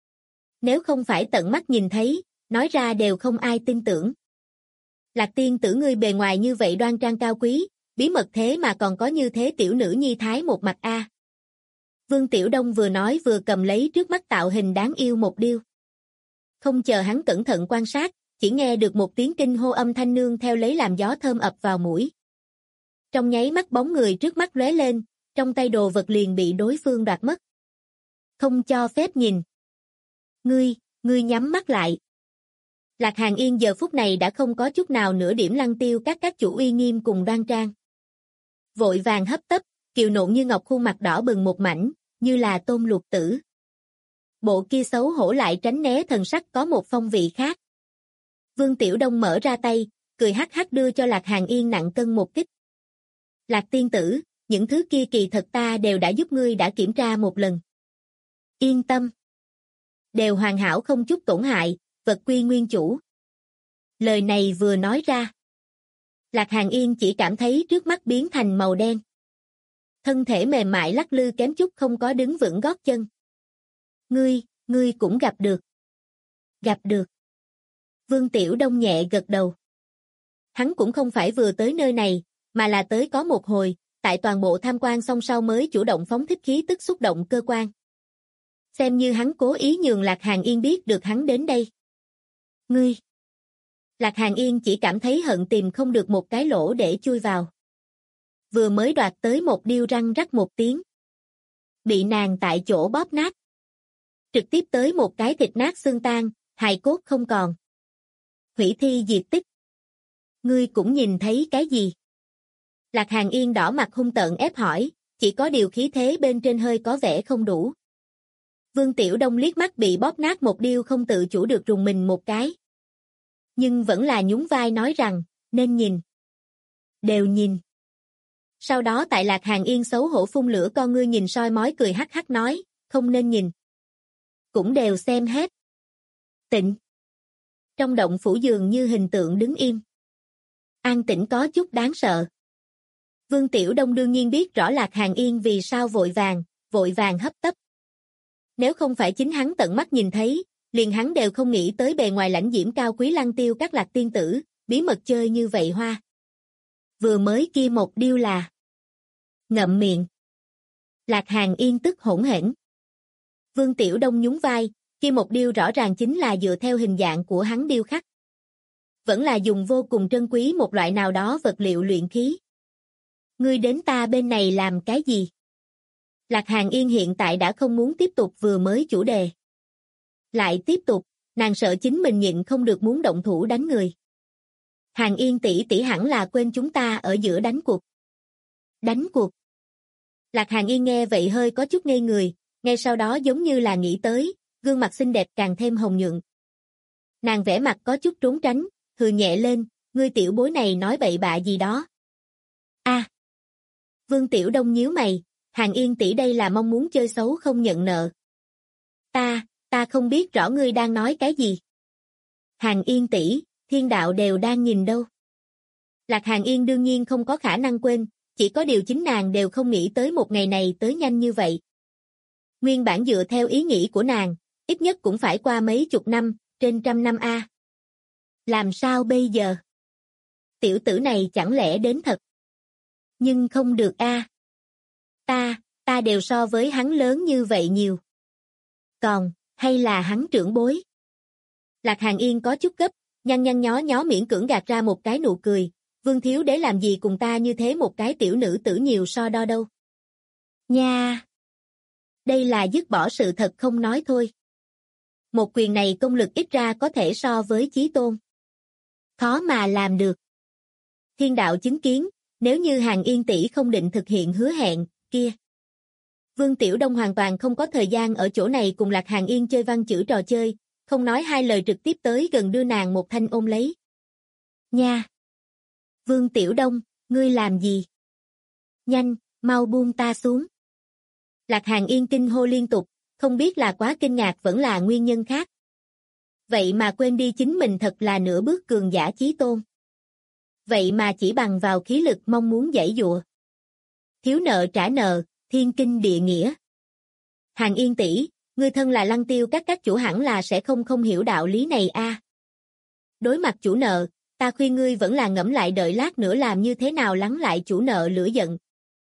Nếu không phải tận mắt nhìn thấy, nói ra đều không ai tin tưởng. Lạc tiên tử ngươi bề ngoài như vậy đoan trang cao quý, bí mật thế mà còn có như thế tiểu nữ nhi thái một mặt a. Vương Tiểu Đông vừa nói vừa cầm lấy trước mắt tạo hình đáng yêu một điêu. Không chờ hắn cẩn thận quan sát, chỉ nghe được một tiếng kinh hô âm thanh nương theo lấy làm gió thơm ập vào mũi. Trong nháy mắt bóng người trước mắt lóe lên, trong tay đồ vật liền bị đối phương đoạt mất. Không cho phép nhìn. Ngươi nhắm mắt lại. Lạc Hàn Yên giờ phút này đã không có chút nào nửa điểm Lăng Tiêu các chủ uy nghiêm cùng đoan trang. Vội vàng hấp tấp, kiều nộn như ngọc khuôn mặt đỏ bừng một mảnh, như là tôm luộc tử. Bộ kia xấu hổ lại tránh né thần sắc có một phong vị khác. Vương Tiểu Đông mở ra tay, cười hắc hắc đưa cho Lạc Hàn Yên nặng cân một kích. Lạc tiên tử, những thứ kia kỳ thật ta đều đã giúp ngươi đã kiểm tra một lần. Yên tâm. Đều hoàn hảo không chút tổn hại, vật quy nguyên chủ. Lời này vừa nói ra. Lạc Hàn Yên chỉ cảm thấy trước mắt biến thành màu đen. Thân thể mềm mại lắc lư kém chút không có đứng vững gót chân. Ngươi cũng gặp được. Gặp được. Vương Tiểu Đông nhẹ gật đầu. Hắn cũng không phải vừa tới nơi này, mà là tới có một hồi, tại toàn bộ tham quan xong sau mới chủ động phóng thích khí tức xúc động cơ quan. Xem như hắn cố ý nhường Lạc Hàn Yên biết được hắn đến đây. Ngươi. Lạc Hàn Yên chỉ cảm thấy hận tìm không được một cái lỗ để chui vào. Vừa mới đoạt tới một điêu răng rắc một tiếng. Bị nàng tại chỗ bóp nát. Trực tiếp tới một cái thịt nát xương tan, hài cốt không còn. Hủy thi diệt tích. Ngươi cũng nhìn thấy cái gì? Lạc Hàn Yên đỏ mặt hung tợn ép hỏi, chỉ có điều khí thế bên trên hơi có vẻ không đủ. Vương Tiểu Đông liếc mắt bị bóp nát một điêu không tự chủ được rùng mình một cái. Nhưng vẫn là nhún vai nói rằng, nên nhìn. Đều nhìn. Sau đó tại Lạc Hàn Yên xấu hổ phun lửa con ngươi nhìn soi mói cười hắc hắc nói, không nên nhìn. Cũng đều xem hết. Tịnh. Trong động phủ dường như hình tượng đứng im. An tĩnh có chút đáng sợ. Vương Tiểu Đông đương nhiên biết rõ Lạc Hàn Yên vì sao vội vàng hấp tấp. Nếu không phải chính hắn tận mắt nhìn thấy, liền hắn đều không nghĩ tới bề ngoài lãnh diễm cao quý Lăng Tiêu các Lạc tiên tử, bí mật chơi như vậy hoa. Vừa mới kia một điêu là ngậm miệng. Lạc Hàn Yên tức hỗn hển. Vương Tiểu Đông nhún vai, kia một điêu rõ ràng chính là dựa theo hình dạng của hắn điêu khắc. Vẫn là dùng vô cùng trân quý một loại nào đó vật liệu luyện khí. Ngươi đến ta bên này làm cái gì? Lạc Hàn Yên hiện tại đã không muốn tiếp tục vừa mới chủ đề. Lại tiếp tục, nàng sợ chính mình nhịn không được muốn động thủ đánh người. Hàn Yên tỷ tỷ hẳn là quên chúng ta ở giữa đánh cuộc. Đánh cuộc. Lạc Hàn Yên nghe vậy hơi có chút ngây người, ngay sau đó giống như là nghĩ tới, gương mặt xinh đẹp càng thêm hồng nhuận. Nàng vẻ mặt có chút trốn tránh, hừ nhẹ lên, ngươi tiểu bối này nói bậy bạ gì đó. A. Vương Tiểu Đông nhíu mày, Hàn Yên tỷ đây là mong muốn chơi xấu không nhận nợ. Ta không biết rõ ngươi đang nói cái gì. Hàn Yên tỷ, thiên đạo đều đang nhìn đâu. Lạc Hàn Yên đương nhiên không có khả năng quên, chỉ có điều chính nàng đều không nghĩ tới một ngày này tới nhanh như vậy. Nguyên bản dựa theo ý nghĩ của nàng, ít nhất cũng phải qua mấy chục năm, trên trăm năm a. Làm sao bây giờ? Tiểu tử này chẳng lẽ đến thật? Nhưng không được a. Ta đều so với hắn lớn như vậy nhiều. Còn, hay là hắn trưởng bối? Lạc Hàn Yên có chút gấp, nhăn nhó miễn cưỡng gạt ra một cái nụ cười, Vương thiếu đế làm gì cùng ta như thế một cái tiểu nữ tử nhiều so đo đâu. Nha! Đây là dứt bỏ sự thật không nói thôi. Một quyền này công lực ít ra có thể so với chí tôn. Khó mà làm được. Thiên đạo chứng kiến, nếu như Hàn Yên tỷ không định thực hiện hứa hẹn, kia. Vương Tiểu Đông hoàn toàn không có thời gian ở chỗ này cùng Lạc Hàn Yên chơi văn chữ trò chơi, không nói hai lời trực tiếp tới gần đưa nàng một thanh ôm lấy. Nha! Vương Tiểu Đông, ngươi làm gì? Nhanh, mau buông ta xuống. Lạc Hàn Yên kinh hô liên tục, không biết là quá kinh ngạc vẫn là nguyên nhân khác. Vậy mà quên đi chính mình thật là nửa bước cường giả chí tôn. Vậy mà chỉ bằng vào khí lực mong muốn giãy giụa. Thiếu nợ trả nợ, thiên kinh địa nghĩa. Hàn Yên tỷ, ngươi thân là Lăng Tiêu các chủ hẳn là sẽ không hiểu đạo lý này a. Đối mặt chủ nợ, ta khuyên ngươi vẫn là ngẫm lại đợi lát nữa làm như thế nào lắng lại chủ nợ lửa giận.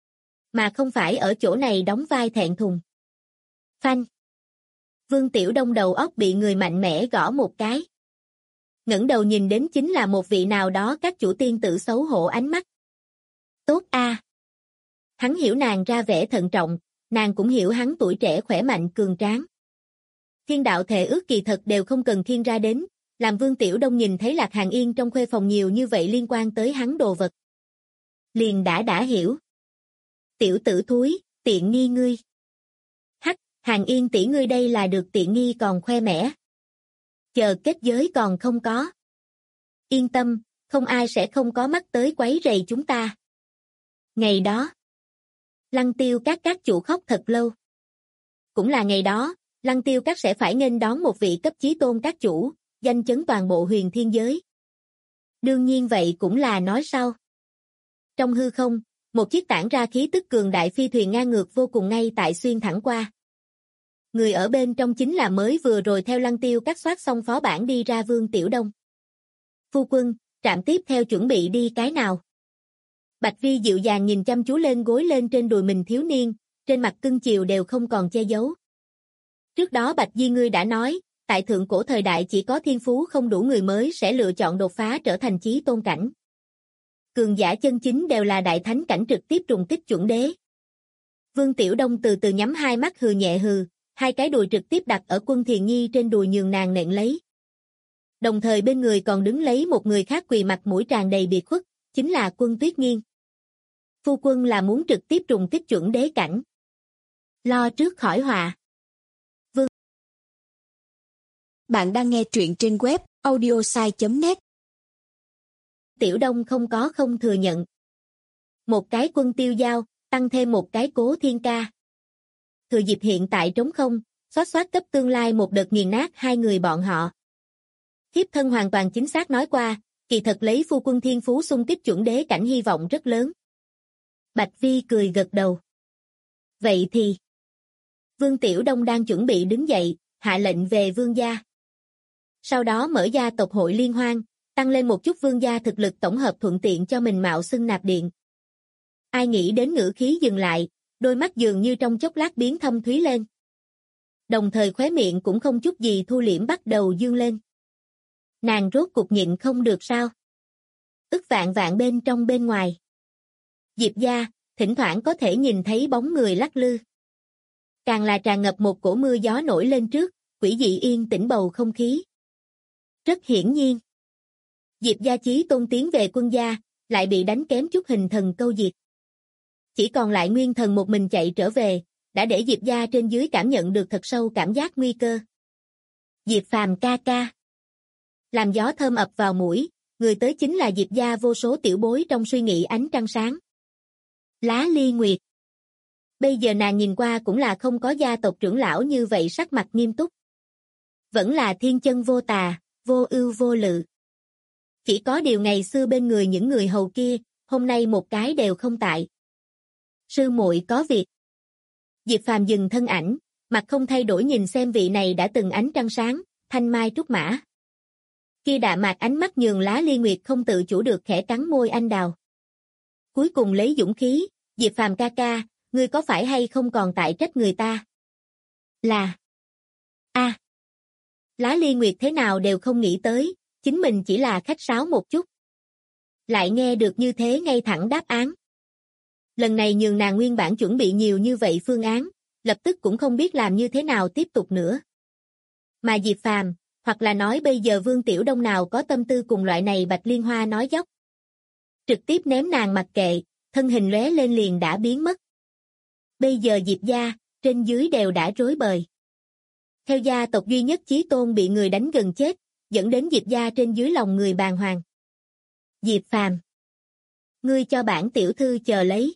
Mà không phải ở chỗ này đóng vai thẹn thùng. Phanh. Vương Tiểu Đông đầu óc bị người mạnh mẽ gõ một cái. Ngẩng đầu nhìn đến chính là một vị nào đó các chủ tiên tử xấu hổ ánh mắt. Tốt a. Hắn hiểu nàng ra vẻ thận trọng, nàng cũng hiểu hắn tuổi trẻ khỏe mạnh cường tráng. Thiên đạo thệ ước kỳ thật đều không cần thiên ra đến, làm Vương Tiểu Đông nhìn thấy Lạc Hàn Yên trong khuê phòng nhiều như vậy liên quan tới hắn đồ vật. Liền đã hiểu. Tiểu tử thúi, tiện nghi ngươi. Hắc, Hàn Yên tỷ ngươi đây là được tiện nghi còn khoe mẽ. Chờ kết giới còn không có. Yên tâm, không ai sẽ không có mắt tới quấy rầy chúng ta. Ngày đó, Lăng Tiêu các chủ khóc thật lâu. Cũng là ngày đó, Lăng Tiêu các sẽ phải nghênh đón một vị cấp chí tôn các chủ, danh chấn toàn bộ huyền thiên giới. Đương nhiên vậy cũng là nói sau. Trong hư không, một chiếc tản ra khí tức cường đại phi thuyền ngang ngược vô cùng ngay tại xuyên thẳng qua. Người ở bên trong chính là mới vừa rồi theo Lăng Tiêu các soát xong phó bản đi ra Vương Tiểu Đông. Phu quân, trạm tiếp theo chuẩn bị đi cái nào? Bạch Vi dịu dàng nhìn chăm chú lên gối lên trên đùi mình thiếu niên, trên mặt cưng chiều đều không còn che giấu. Trước đó Bạch Di ngươi đã nói, tại thượng cổ thời đại chỉ có thiên phú không đủ người mới sẽ lựa chọn đột phá trở thành chí tôn cảnh. Cường giả chân chính đều là đại thánh cảnh trực tiếp trùng kích chuẩn đế. Vương Tiểu Đông từ từ nhắm hai mắt hừ nhẹ hừ, hai cái đùi trực tiếp đặt ở Quân Thiền Nhi trên đùi nhường nàng nện lấy. Đồng thời bên người còn đứng lấy một người khác quỳ mặt mũi tràn đầy biệt khuất, chính là Quân Tuyết Nghiên. Phu quân là muốn trực tiếp trùng kích chuẩn đế cảnh. Lo trước khỏi họa. Vương. Bạn đang nghe truyện trên web audiosai.net. Tiểu Đông không thừa nhận. Một cái Quân Tiêu Giao, tăng thêm một cái Cố Thiên Ca. Thừa dịp hiện tại trống không, xoát cấp tương lai một đợt nghiền nát hai người bọn họ. Thiếp thân hoàn toàn chính xác nói qua, Kỳ thật lấy phu quân thiên phú xung kích chuẩn đế cảnh hy vọng rất lớn. Bạch Vi cười gật đầu. Vậy thì... Vương Tiểu Đông đang chuẩn bị đứng dậy, hạ lệnh về vương gia. Sau đó mở gia tộc hội liên hoan, tăng lên một chút vương gia thực lực tổng hợp thuận tiện cho mình mạo xưng nạp điện. Ai nghĩ đến ngữ khí dừng lại, đôi mắt dường như trong chốc lát biến thâm thúy lên. Đồng thời khóe miệng cũng không chút gì thu liễm bắt đầu dương lên. Nàng rốt cuộc nhịn không được sao? Ức vạn vạn bên trong bên ngoài. Diệp gia, thỉnh thoảng có thể nhìn thấy bóng người lắc lư. Càng là tràn ngập một cổ mưa gió nổi lên trước, quỷ dị yên tĩnh bầu không khí. Rất hiển nhiên. Diệp gia Chí Tôn tiến về quân gia, lại bị đánh kém chút hình thần câu diệt. Chỉ còn lại Nguyên Thần một mình chạy trở về, đã để Diệp gia trên dưới cảm nhận được thật sâu cảm giác nguy cơ. Diệp Phàm ca ca. Làm gió thơm ập vào mũi, người tới chính là Diệp gia vô số tiểu bối trong suy nghĩ ánh trăng sáng. Lá Ly Nguyệt. Bây giờ nàng nhìn qua cũng là không có gia tộc trưởng lão như vậy sắc mặt nghiêm túc. Vẫn là thiên chân vô tà, vô ưu vô lự. Chỉ có điều ngày xưa bên người những người hầu kia, hôm nay một cái đều không tại. Sư muội có việc. Diệp Phàm dừng thân ảnh, mặt không thay đổi nhìn xem vị này đã từng ánh trăng sáng, thanh mai trúc mã. Kia đạm mạc ánh mắt nhường Lá Ly Nguyệt không tự chủ được khẽ cắn môi anh đào. Cuối cùng lấy dũng khí, Diệp Phàm ca ca, ngươi có phải hay không còn tại trách người ta? Là... Lá Ly Nguyệt thế nào đều không nghĩ tới, chính mình chỉ là khách sáo một chút. Lại nghe được như thế ngay thẳng đáp án. Lần này nhường nàng nguyên bản chuẩn bị nhiều như vậy phương án, lập tức cũng không biết làm như thế nào tiếp tục nữa. Mà Diệp Phàm, hoặc là nói bây giờ Vương Tiểu Đông nào có tâm tư cùng loại này Bạch Liên Hoa nói dóc. Trực tiếp ném nàng mặc kệ, thân hình lóe lên liền đã biến mất. Bây giờ Diệp gia, trên dưới đều đã rối bời. Theo gia tộc duy nhất Chí Tôn bị người đánh gần chết, dẫn đến Diệp gia trên dưới lòng người bàng hoàng. Diệp Phàm, ngươi cho bản tiểu thư chờ lấy.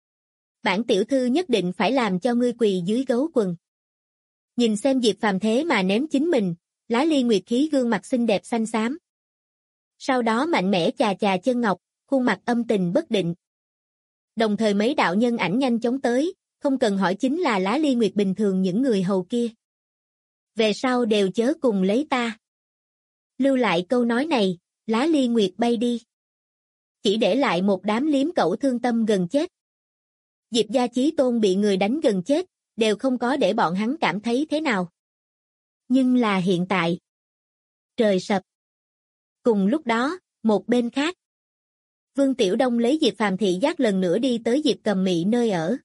Bản tiểu thư nhất định phải làm cho ngươi quỳ dưới gấu quần. Nhìn xem Diệp Phàm thế mà ném chính mình, Lá Ly Nguyệt khí gương mặt xinh đẹp xanh xám. Sau đó mạnh mẽ chà chà chân ngọc, khuôn mặt âm tình bất định. Đồng thời mấy đạo nhân ảnh nhanh chóng tới, không cần hỏi chính là Lá Ly Nguyệt bình thường những người hầu kia. Về sau đều chớ cùng lấy ta. Lưu lại câu nói này, Lá Ly Nguyệt bay đi. Chỉ để lại một đám liếm cẩu thương tâm gần chết. Diệp gia Chí Tôn bị người đánh gần chết, đều không có để bọn hắn cảm thấy thế nào. Nhưng là hiện tại. Trời sập. Cùng lúc đó, một bên khác. Vương Tiểu Đông lấy Diệp Phàm thị giác lần nữa đi tới Diệp Cầm Mị nơi ở.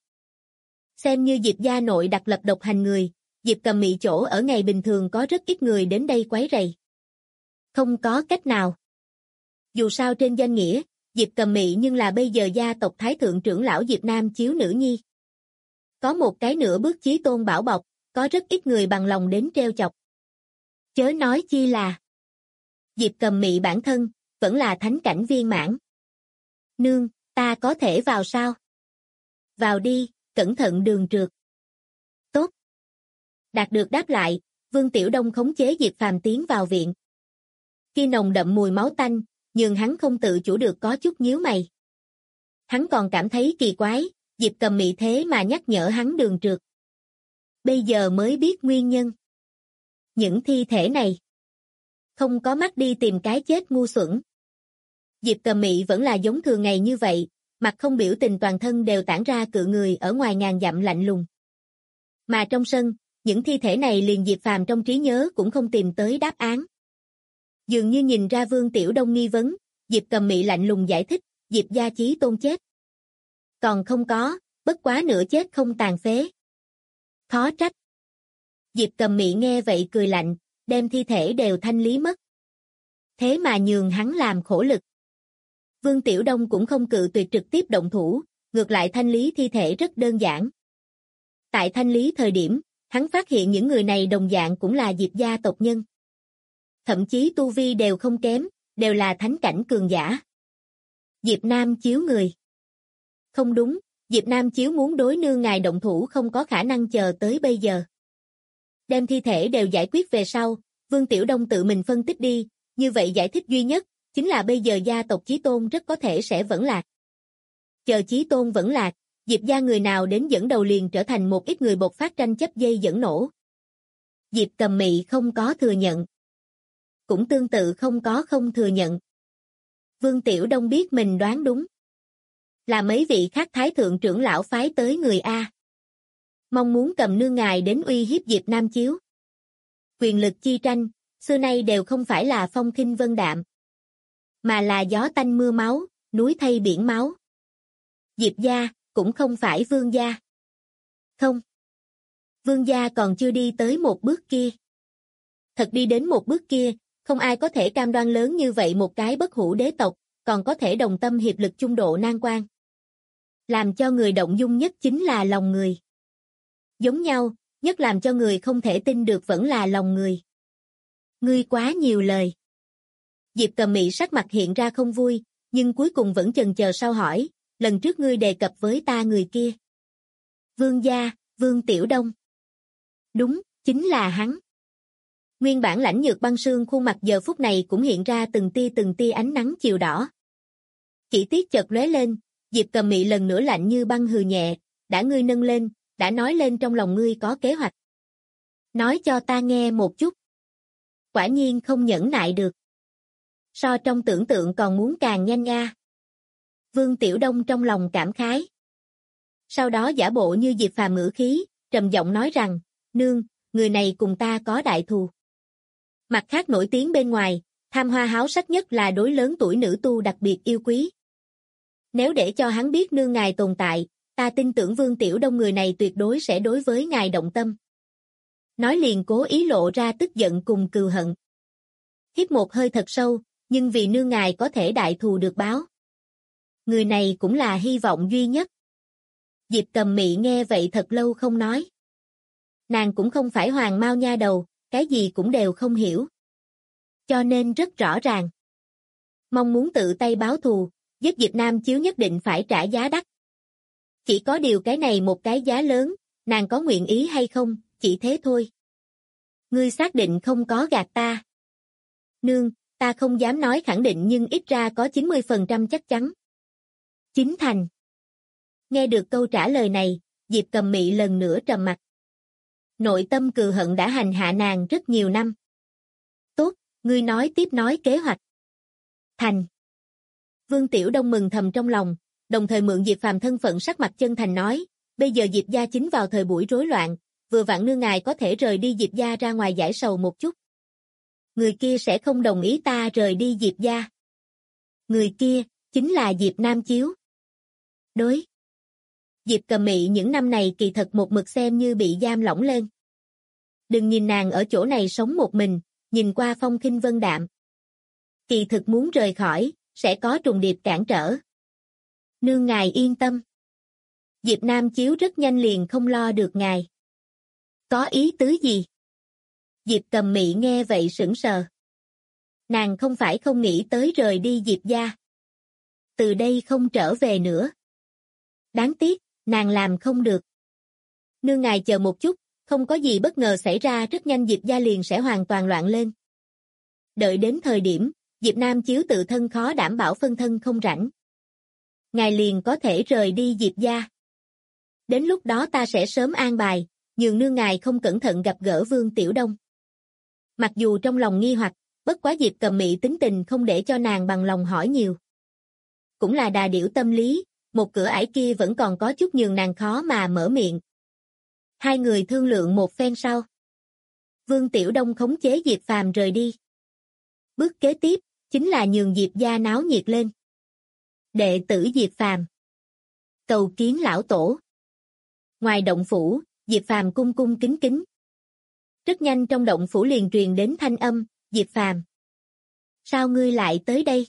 Xem như Diệp gia nội đặc lập độc hành người, Diệp Cầm Mị chỗ ở ngày bình thường có rất ít người đến đây quấy rầy. Không có cách nào. Dù sao trên danh nghĩa, Diệp Cầm Mị nhưng là bây giờ gia tộc Thái Thượng trưởng lão Diệp Nam chiếu nữ nhi. Có một cái nửa bước Chí Tôn bảo bọc, có rất ít người bằng lòng đến treo chọc. Chớ nói chi là Diệp Cầm Mị bản thân, vẫn là thánh cảnh viên mãn. Nương, ta có thể vào sao? Vào đi, cẩn thận đường trượt. Tốt. Đạt được đáp lại, Vương Tiểu Đông khống chế Diệp Phàm tiến vào viện. Khi nồng đậm mùi máu tanh, nhưng hắn không tự chủ được có chút nhíu mày. Hắn còn cảm thấy kỳ quái, Diệp Cầm Mị thế mà nhắc nhở hắn đường trượt. Bây giờ mới biết nguyên nhân. Những thi thể này không có mắt đi tìm cái chết ngu xuẩn. Diệp Cầm Mị vẫn là giống thường ngày như vậy, mặt không biểu tình toàn thân đều tản ra cự người ở ngoài ngàn dặm lạnh lùng. Mà trong sân, những thi thể này liền Diệp Phàm trong trí nhớ cũng không tìm tới đáp án. Dường như nhìn ra Vương Tiểu Đông nghi vấn, Diệp Cầm Mị lạnh lùng giải thích, Diệp gia Chí Tôn chết. Còn không có, bất quá nửa chết không tàn phế. Khó trách. Diệp Cầm Mị nghe vậy cười lạnh, đem thi thể đều thanh lý mất. Thế mà nhường hắn làm khổ lực. Vương Tiểu Đông cũng không cự tuyệt trực tiếp động thủ, ngược lại thanh lý thi thể rất đơn giản. Tại thanh lý thời điểm, hắn phát hiện những người này đồng dạng cũng là Diệp gia tộc nhân. Thậm chí tu vi đều không kém, đều là thánh cảnh cường giả. Diệp Nam Chiếu người. Không đúng, Diệp Nam Chiếu muốn đối nương ngài động thủ không có khả năng chờ tới bây giờ. Đem thi thể đều giải quyết về sau, Vương Tiểu Đông tự mình phân tích đi, như vậy giải thích duy nhất, chính là bây giờ gia tộc Chí Tôn rất có thể sẽ vẫn lạc. Chờ Chí Tôn vẫn lạc, Diệp gia người nào đến dẫn đầu liền trở thành một ít người bộc phát tranh chấp dây dẫn nổ. Diệp Cầm Mị không có thừa nhận. Cũng tương tự không có không thừa nhận. Vương Tiểu Đông biết mình đoán đúng. Là mấy vị khác thái thượng trưởng lão phái tới người A. Mong muốn cầm nương ngài đến uy hiếp Diệp Nam Chiếu. Quyền lực chi tranh, xưa nay đều không phải là phong khinh vân đạm. Mà là gió tanh mưa máu, núi thay biển máu. Diệp gia, cũng không phải Vương gia. Không. Vương gia còn chưa đi tới một bước kia. Thật đi đến một bước kia, không ai có thể cam đoan lớn như vậy một cái bất hủ đế tộc, còn có thể đồng tâm hiệp lực chung độ nan quan. Làm cho người động dung nhất chính là lòng người. Giống nhau, nhất làm cho người không thể tin được vẫn là lòng người. Ngươi quá nhiều lời. Diệp Cầm Mị sắc mặt hiện ra không vui, nhưng cuối cùng vẫn chần chờ sau hỏi, lần trước ngươi đề cập với ta người kia. Vương gia, Vương Tiểu Đông. Đúng, chính là hắn. Nguyên bản lãnh nhược băng sương khuôn mặt giờ phút này cũng hiện ra từng tia ánh nắng chiều đỏ. Chỉ tiếc chợt lóe lên, Diệp Cầm Mị lần nữa lạnh như băng hừ nhẹ, đã ngươi nâng lên, đã nói lên trong lòng ngươi có kế hoạch. Nói cho ta nghe một chút. Quả nhiên không nhẫn nại được. So trong tưởng tượng còn muốn càng nhanh nha. Vương Tiểu Đông trong lòng cảm khái. Sau đó giả bộ như Diệp Phàm ngữ khí, trầm giọng nói rằng, nương, người này cùng ta có đại thù. Mặt khác nổi tiếng bên ngoài, tham hoa háo sắc nhất là đối lớn tuổi nữ tu đặc biệt yêu quý. Nếu để cho hắn biết nương ngài tồn tại, ta tin tưởng Vương Tiểu Đông người này tuyệt đối sẽ đối với ngài động tâm. Nói liền cố ý lộ ra tức giận cùng cừu hận. Hít một hơi thật sâu, nhưng vì nương ngài có thể đại thù được báo. Người này cũng là hy vọng duy nhất. Diệp Cầm Mị nghe vậy thật lâu không nói. Nàng cũng không phải hoàng mao nha đầu, cái gì cũng đều không hiểu. Cho nên rất rõ ràng. Mong muốn tự tay báo thù, giết Diệp Nam Chiếu nhất định phải trả giá đắt. Chỉ có điều cái này một cái giá lớn, nàng có nguyện ý hay không, chỉ thế thôi. Ngươi xác định không có gạt ta. Nương, ta không dám nói khẳng định nhưng ít ra có 90% chắc chắn. Chính thành. Nghe được câu trả lời này, Diệp Cầm Mị lần nữa trầm mặt. Nội tâm cừu hận đã hành hạ nàng rất nhiều năm. Tốt, ngươi nói tiếp nói kế hoạch. Thành. Vương Tiểu Đông mừng thầm trong lòng, đồng thời mượn Diệp Phàm thân phận sắc mặt chân thành nói, bây giờ Diệp gia chính vào thời buổi rối loạn, vừa vặn nương ngài có thể rời đi Diệp gia ra ngoài giải sầu một chút. Người kia sẽ không đồng ý ta rời đi Diệp gia. Người kia, chính là Diệp Nam Chiếu. Đối. Diệp Cầm Mị những năm này kỳ thật một mực xem như bị giam lỏng lên. Đừng nhìn nàng ở chỗ này sống một mình, nhìn qua phong khinh vân đạm. Kỳ thực muốn rời khỏi, sẽ có trùng điệp cản trở. Nương ngài yên tâm. Diệp Nam Chiếu rất nhanh liền không lo được ngài. Có ý tứ gì? Diệp Cầm Mị nghe vậy sững sờ. Nàng không phải không nghĩ tới rời đi Diệp gia. Từ đây không trở về nữa. Đáng tiếc, nàng làm không được. Nương ngài chờ một chút, không có gì bất ngờ xảy ra rất nhanh Diệp gia liền sẽ hoàn toàn loạn lên. Đợi đến thời điểm, Diệp Nam Chiếu tự thân khó đảm bảo phân thân không rảnh. Ngài liền có thể rời đi Diệp gia. Đến lúc đó ta sẽ sớm an bài, nhường nương ngài không cẩn thận gặp gỡ Vương Tiểu Đông. Mặc dù trong lòng nghi hoặc, bất quá Diệp Cầm Mị tính tình không để cho nàng bằng lòng hỏi nhiều. Cũng là đà điểu tâm lý, một cửa ải kia vẫn còn có chút nhường nàng khó mà mở miệng. Hai người thương lượng một phen sau. Vương Tiểu Đông khống chế Diệp Phàm rời đi. Bước kế tiếp, chính là nhường Diệp gia náo nhiệt lên. Đệ tử Diệp Phàm cầu kiến lão tổ. Ngoài động phủ, Diệp Phàm cung cung kính kính. Rất nhanh trong động phủ liền truyền đến thanh âm, Diệp Phàm. Sao ngươi lại tới đây?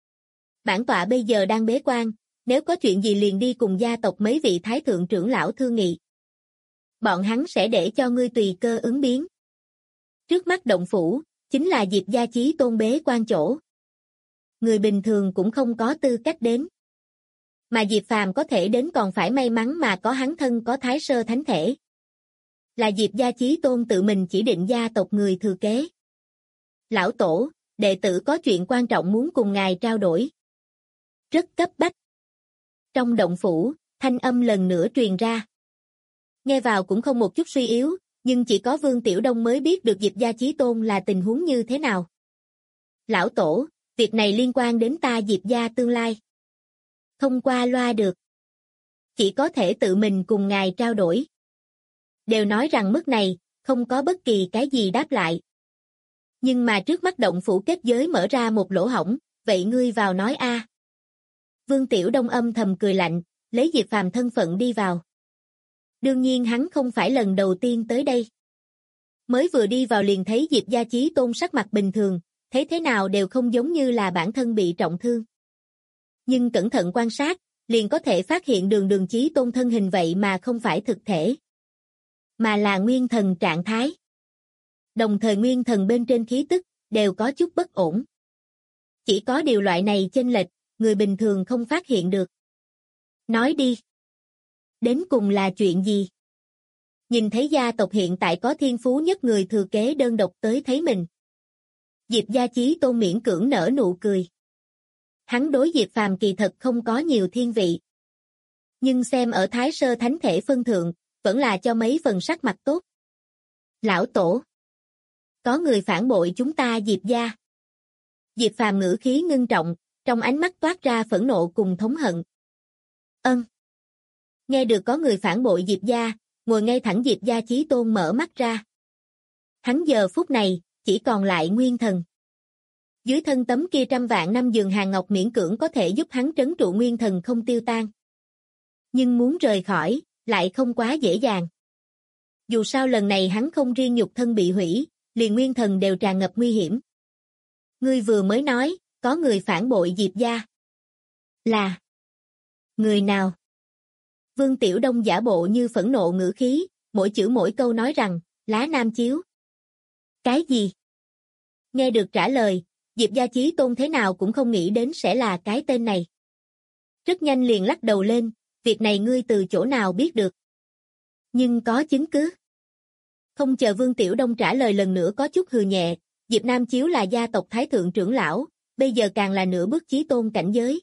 Bản tọa bây giờ đang bế quan, nếu có chuyện gì liền đi cùng gia tộc mấy vị thái thượng trưởng lão thương nghị. Bọn hắn sẽ để cho ngươi tùy cơ ứng biến. Trước mắt động phủ, chính là Diệp gia Chí Tôn bế quan chỗ. Người bình thường cũng không có tư cách đến. Mà Diệp Phàm có thể đến còn phải may mắn mà có hắn thân có Thái Sơ Thánh Thể. Là Diệp gia Chí Tôn tự mình chỉ định gia tộc người thừa kế. Lão tổ, đệ tử có chuyện quan trọng muốn cùng ngài trao đổi. Rất cấp bách. Trong động phủ, thanh âm lần nữa truyền ra. Nghe vào cũng không một chút suy yếu, nhưng chỉ có Vương Tiểu Đông mới biết được Diệp gia chí tôn là tình huống như thế nào. Lão tổ, việc này liên quan đến ta Diệp gia tương lai. Không qua loa được. Chỉ có thể tự mình cùng ngài trao đổi. Đều nói rằng mức này, không có bất kỳ cái gì đáp lại. Nhưng mà trước mắt động phủ kết giới mở ra một lỗ hổng, vậy ngươi vào nói a. Vương Tiểu Đông âm thầm cười lạnh, lấy Diệp Phàm thân phận đi vào. Đương nhiên hắn không phải lần đầu tiên tới đây. Mới vừa đi vào liền thấy Diệp gia chí tôn sắc mặt bình thường, thấy thế nào đều không giống như là bản thân bị trọng thương. Nhưng cẩn thận quan sát, liền có thể phát hiện đường chí tôn thân hình vậy mà không phải thực thể, mà là nguyên thần trạng thái. Đồng thời nguyên thần bên trên khí tức, đều có chút bất ổn. Chỉ có điều loại này chênh lệch, người bình thường không phát hiện được. Nói đi. Đến cùng là chuyện gì? Nhìn thấy gia tộc hiện tại có thiên phú nhất người thừa kế đơn độc tới thấy mình. Diệp gia chí tôn miễn cưỡng nở nụ cười. Hắn đối Diệp Phàm kỳ thật không có nhiều thiên vị. Nhưng xem ở Thái Sơ Thánh Thể phân thượng, vẫn là cho mấy phần sắc mặt tốt. Lão tổ. Có người phản bội chúng ta Diệp gia. Diệp Phàm ngữ khí ngưng trọng, trong ánh mắt toát ra phẫn nộ cùng thống hận. Ân. Nghe được có người phản bội Diệp gia, ngồi ngay thẳng Diệp gia chí tôn mở mắt ra. Hắn giờ phút này, chỉ còn lại nguyên thần. Dưới thân tấm kia 100 vạn năm giường hàng ngọc miễn cưỡng có thể giúp hắn trấn trụ nguyên thần không tiêu tan. Nhưng muốn rời khỏi, lại không quá dễ dàng. Dù sao lần này hắn không riêng nhục thân bị hủy, liền nguyên thần đều tràn ngập nguy hiểm. Ngươi vừa mới nói, có người phản bội Diệp gia. Là người nào? Vương Tiểu Đông giả bộ như phẫn nộ ngữ khí, mỗi chữ mỗi câu nói rằng, Lá Nam Chiếu. Cái gì? Nghe được trả lời, Diệp gia chí tôn thế nào cũng không nghĩ đến sẽ là cái tên này. Rất nhanh liền lắc đầu lên, việc này ngươi từ chỗ nào biết được? Nhưng có chứng cứ. Không chờ Vương Tiểu Đông trả lời lần nữa có chút hừ nhẹ, Diệp Nam Chiếu là gia tộc Thái Thượng trưởng lão, bây giờ càng là nửa bước chí tôn cảnh giới.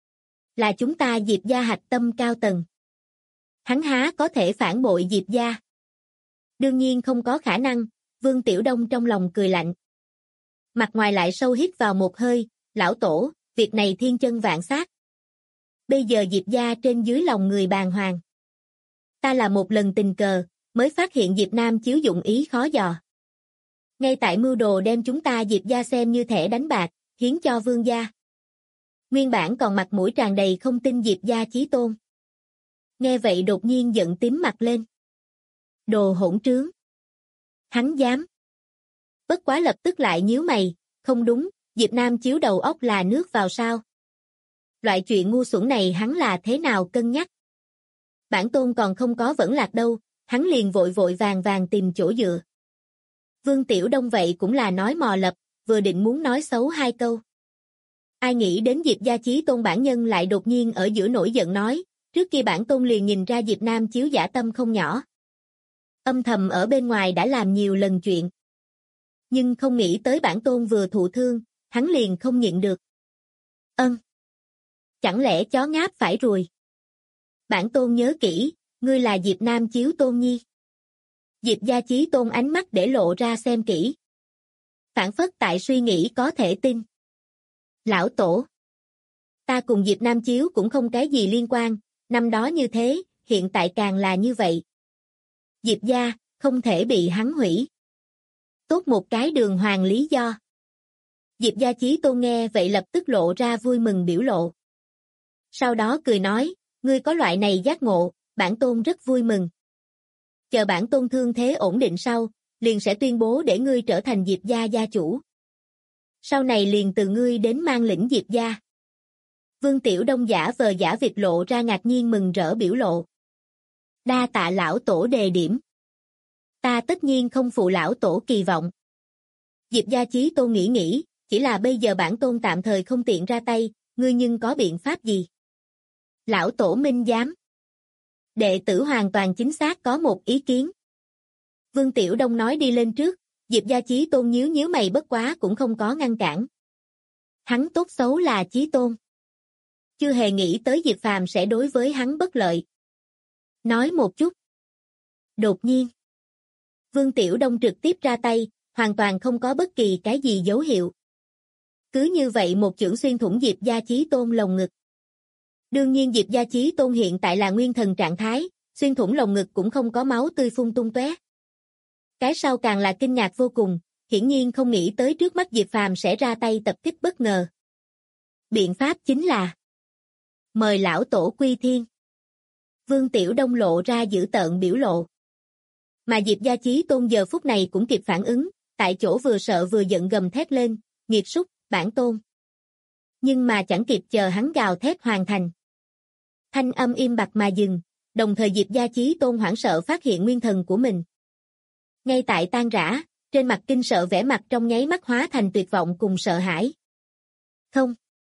Là chúng ta Diệp gia hạch tâm cao tầng. Hắn há có thể phản bội Diệp gia? Đương nhiên không có khả năng, Vương Tiểu Đông trong lòng cười lạnh. Mặt ngoài lại sâu hít vào một hơi, lão tổ, việc này thiên chân vạn xác. Bây giờ Diệp gia trên dưới lòng người bàng hoàng. Ta là một lần tình cờ, mới phát hiện Diệp Nam Chiếu dụng ý khó dò. Ngay tại mưu đồ đem chúng ta Diệp gia xem như thẻ đánh bạc, hiến cho vương gia. Nguyên bản còn mặt mũi tràn đầy không tin Diệp gia chí tôn. Nghe vậy đột nhiên giận tím mặt lên. Đồ hỗn trướng. Hắn dám. Bất quá lập tức lại nhíu mày, không đúng, Diệp Nam Chiếu đầu óc là nước vào sao? Loại chuyện ngu xuẩn này hắn là thế nào cân nhắc? Bản tôn còn không có vẫn lạc đâu, hắn liền vội vội vàng vàng tìm chỗ dựa. Vương Tiểu Đông vậy cũng là nói mò lập, vừa định muốn nói xấu hai câu. Ai nghĩ đến Diệp gia chí tôn bản nhân lại đột nhiên ở giữa nổi giận nói, trước kia bản tôn liền nhìn ra Diệp Nam Chiếu dã tâm không nhỏ. Âm thầm ở bên ngoài đã làm nhiều lần chuyện. Nhưng không nghĩ tới bản tôn vừa thụ thương, hắn liền không nhịn được. Ân. Chẳng lẽ chó ngáp phải ruồi? Bản tôn nhớ kỹ, ngươi là Diệp Nam Chiếu tôn nhi. Diệp gia chí tôn ánh mắt để lộ ra xem kỹ. Phản phất tại suy nghĩ có thể tin. Lão tổ. Ta cùng Diệp Nam Chiếu cũng không cái gì liên quan, năm đó như thế, hiện tại càng là như vậy. Diệp gia, không thể bị hắn hủy. Tốt một cái đường hoàng lý do. Diệp gia chí tôn nghe vậy lập tức lộ ra vui mừng biểu lộ. Sau đó cười nói, ngươi có loại này giác ngộ, bản tôn rất vui mừng. Chờ bản tôn thương thế ổn định sau, liền sẽ tuyên bố để ngươi trở thành Diệp gia gia chủ. Sau này liền từ ngươi đến mang lĩnh Diệp gia. Vương Tiểu Đông giả vờ giả vịt lộ ra ngạc nhiên mừng rỡ biểu lộ. Đa tạ lão tổ đề điểm. Ta tất nhiên không phụ lão tổ kỳ vọng. Diệp gia chí tôn nghĩ, chỉ là bây giờ bản tôn tạm thời không tiện ra tay, ngươi nhưng có biện pháp gì? Lão tổ minh giám. Đệ tử hoàn toàn chính xác có một ý kiến. Vương Tiểu Đông nói đi lên trước, Diệp gia Chí Tôn nhíu nhíu mày bất quá cũng không có ngăn cản. Hắn tốt xấu là Chí Tôn. Chưa hề nghĩ tới Diệp Phàm sẽ đối với hắn bất lợi. Nói một chút. Đột nhiên. Vương Tiểu Đông trực tiếp ra tay, hoàn toàn không có bất kỳ cái gì dấu hiệu. Cứ như vậy một chưởng xuyên thủng Diệp gia Chí Tôn lồng ngực. Đương nhiên Diệp gia Chí Tôn hiện tại là nguyên thần trạng thái, xuyên thủng lồng ngực cũng không có máu tươi phun tung tóe. Cái sau càng là kinh ngạc vô cùng, hiển nhiên không nghĩ tới trước mắt Diệp Phàm sẽ ra tay tập kích bất ngờ. Biện pháp chính là mời lão tổ quy thiên. Vương Tiểu Đông lộ ra dữ tợn biểu lộ. Mà Diệp gia Chí Tôn giờ phút này cũng kịp phản ứng, tại chỗ vừa sợ vừa giận gầm thét lên, nghiệt súc, bản tôn. Nhưng mà chẳng kịp chờ hắn gào thét hoàn thành. Thanh âm im bặt mà dừng, đồng thời Diệp gia Chí Tôn hoảng sợ phát hiện nguyên thần của mình. Ngay tại tan rã, trên mặt kinh sợ vẻ mặt trong nháy mắt hóa thành tuyệt vọng cùng sợ hãi. Không.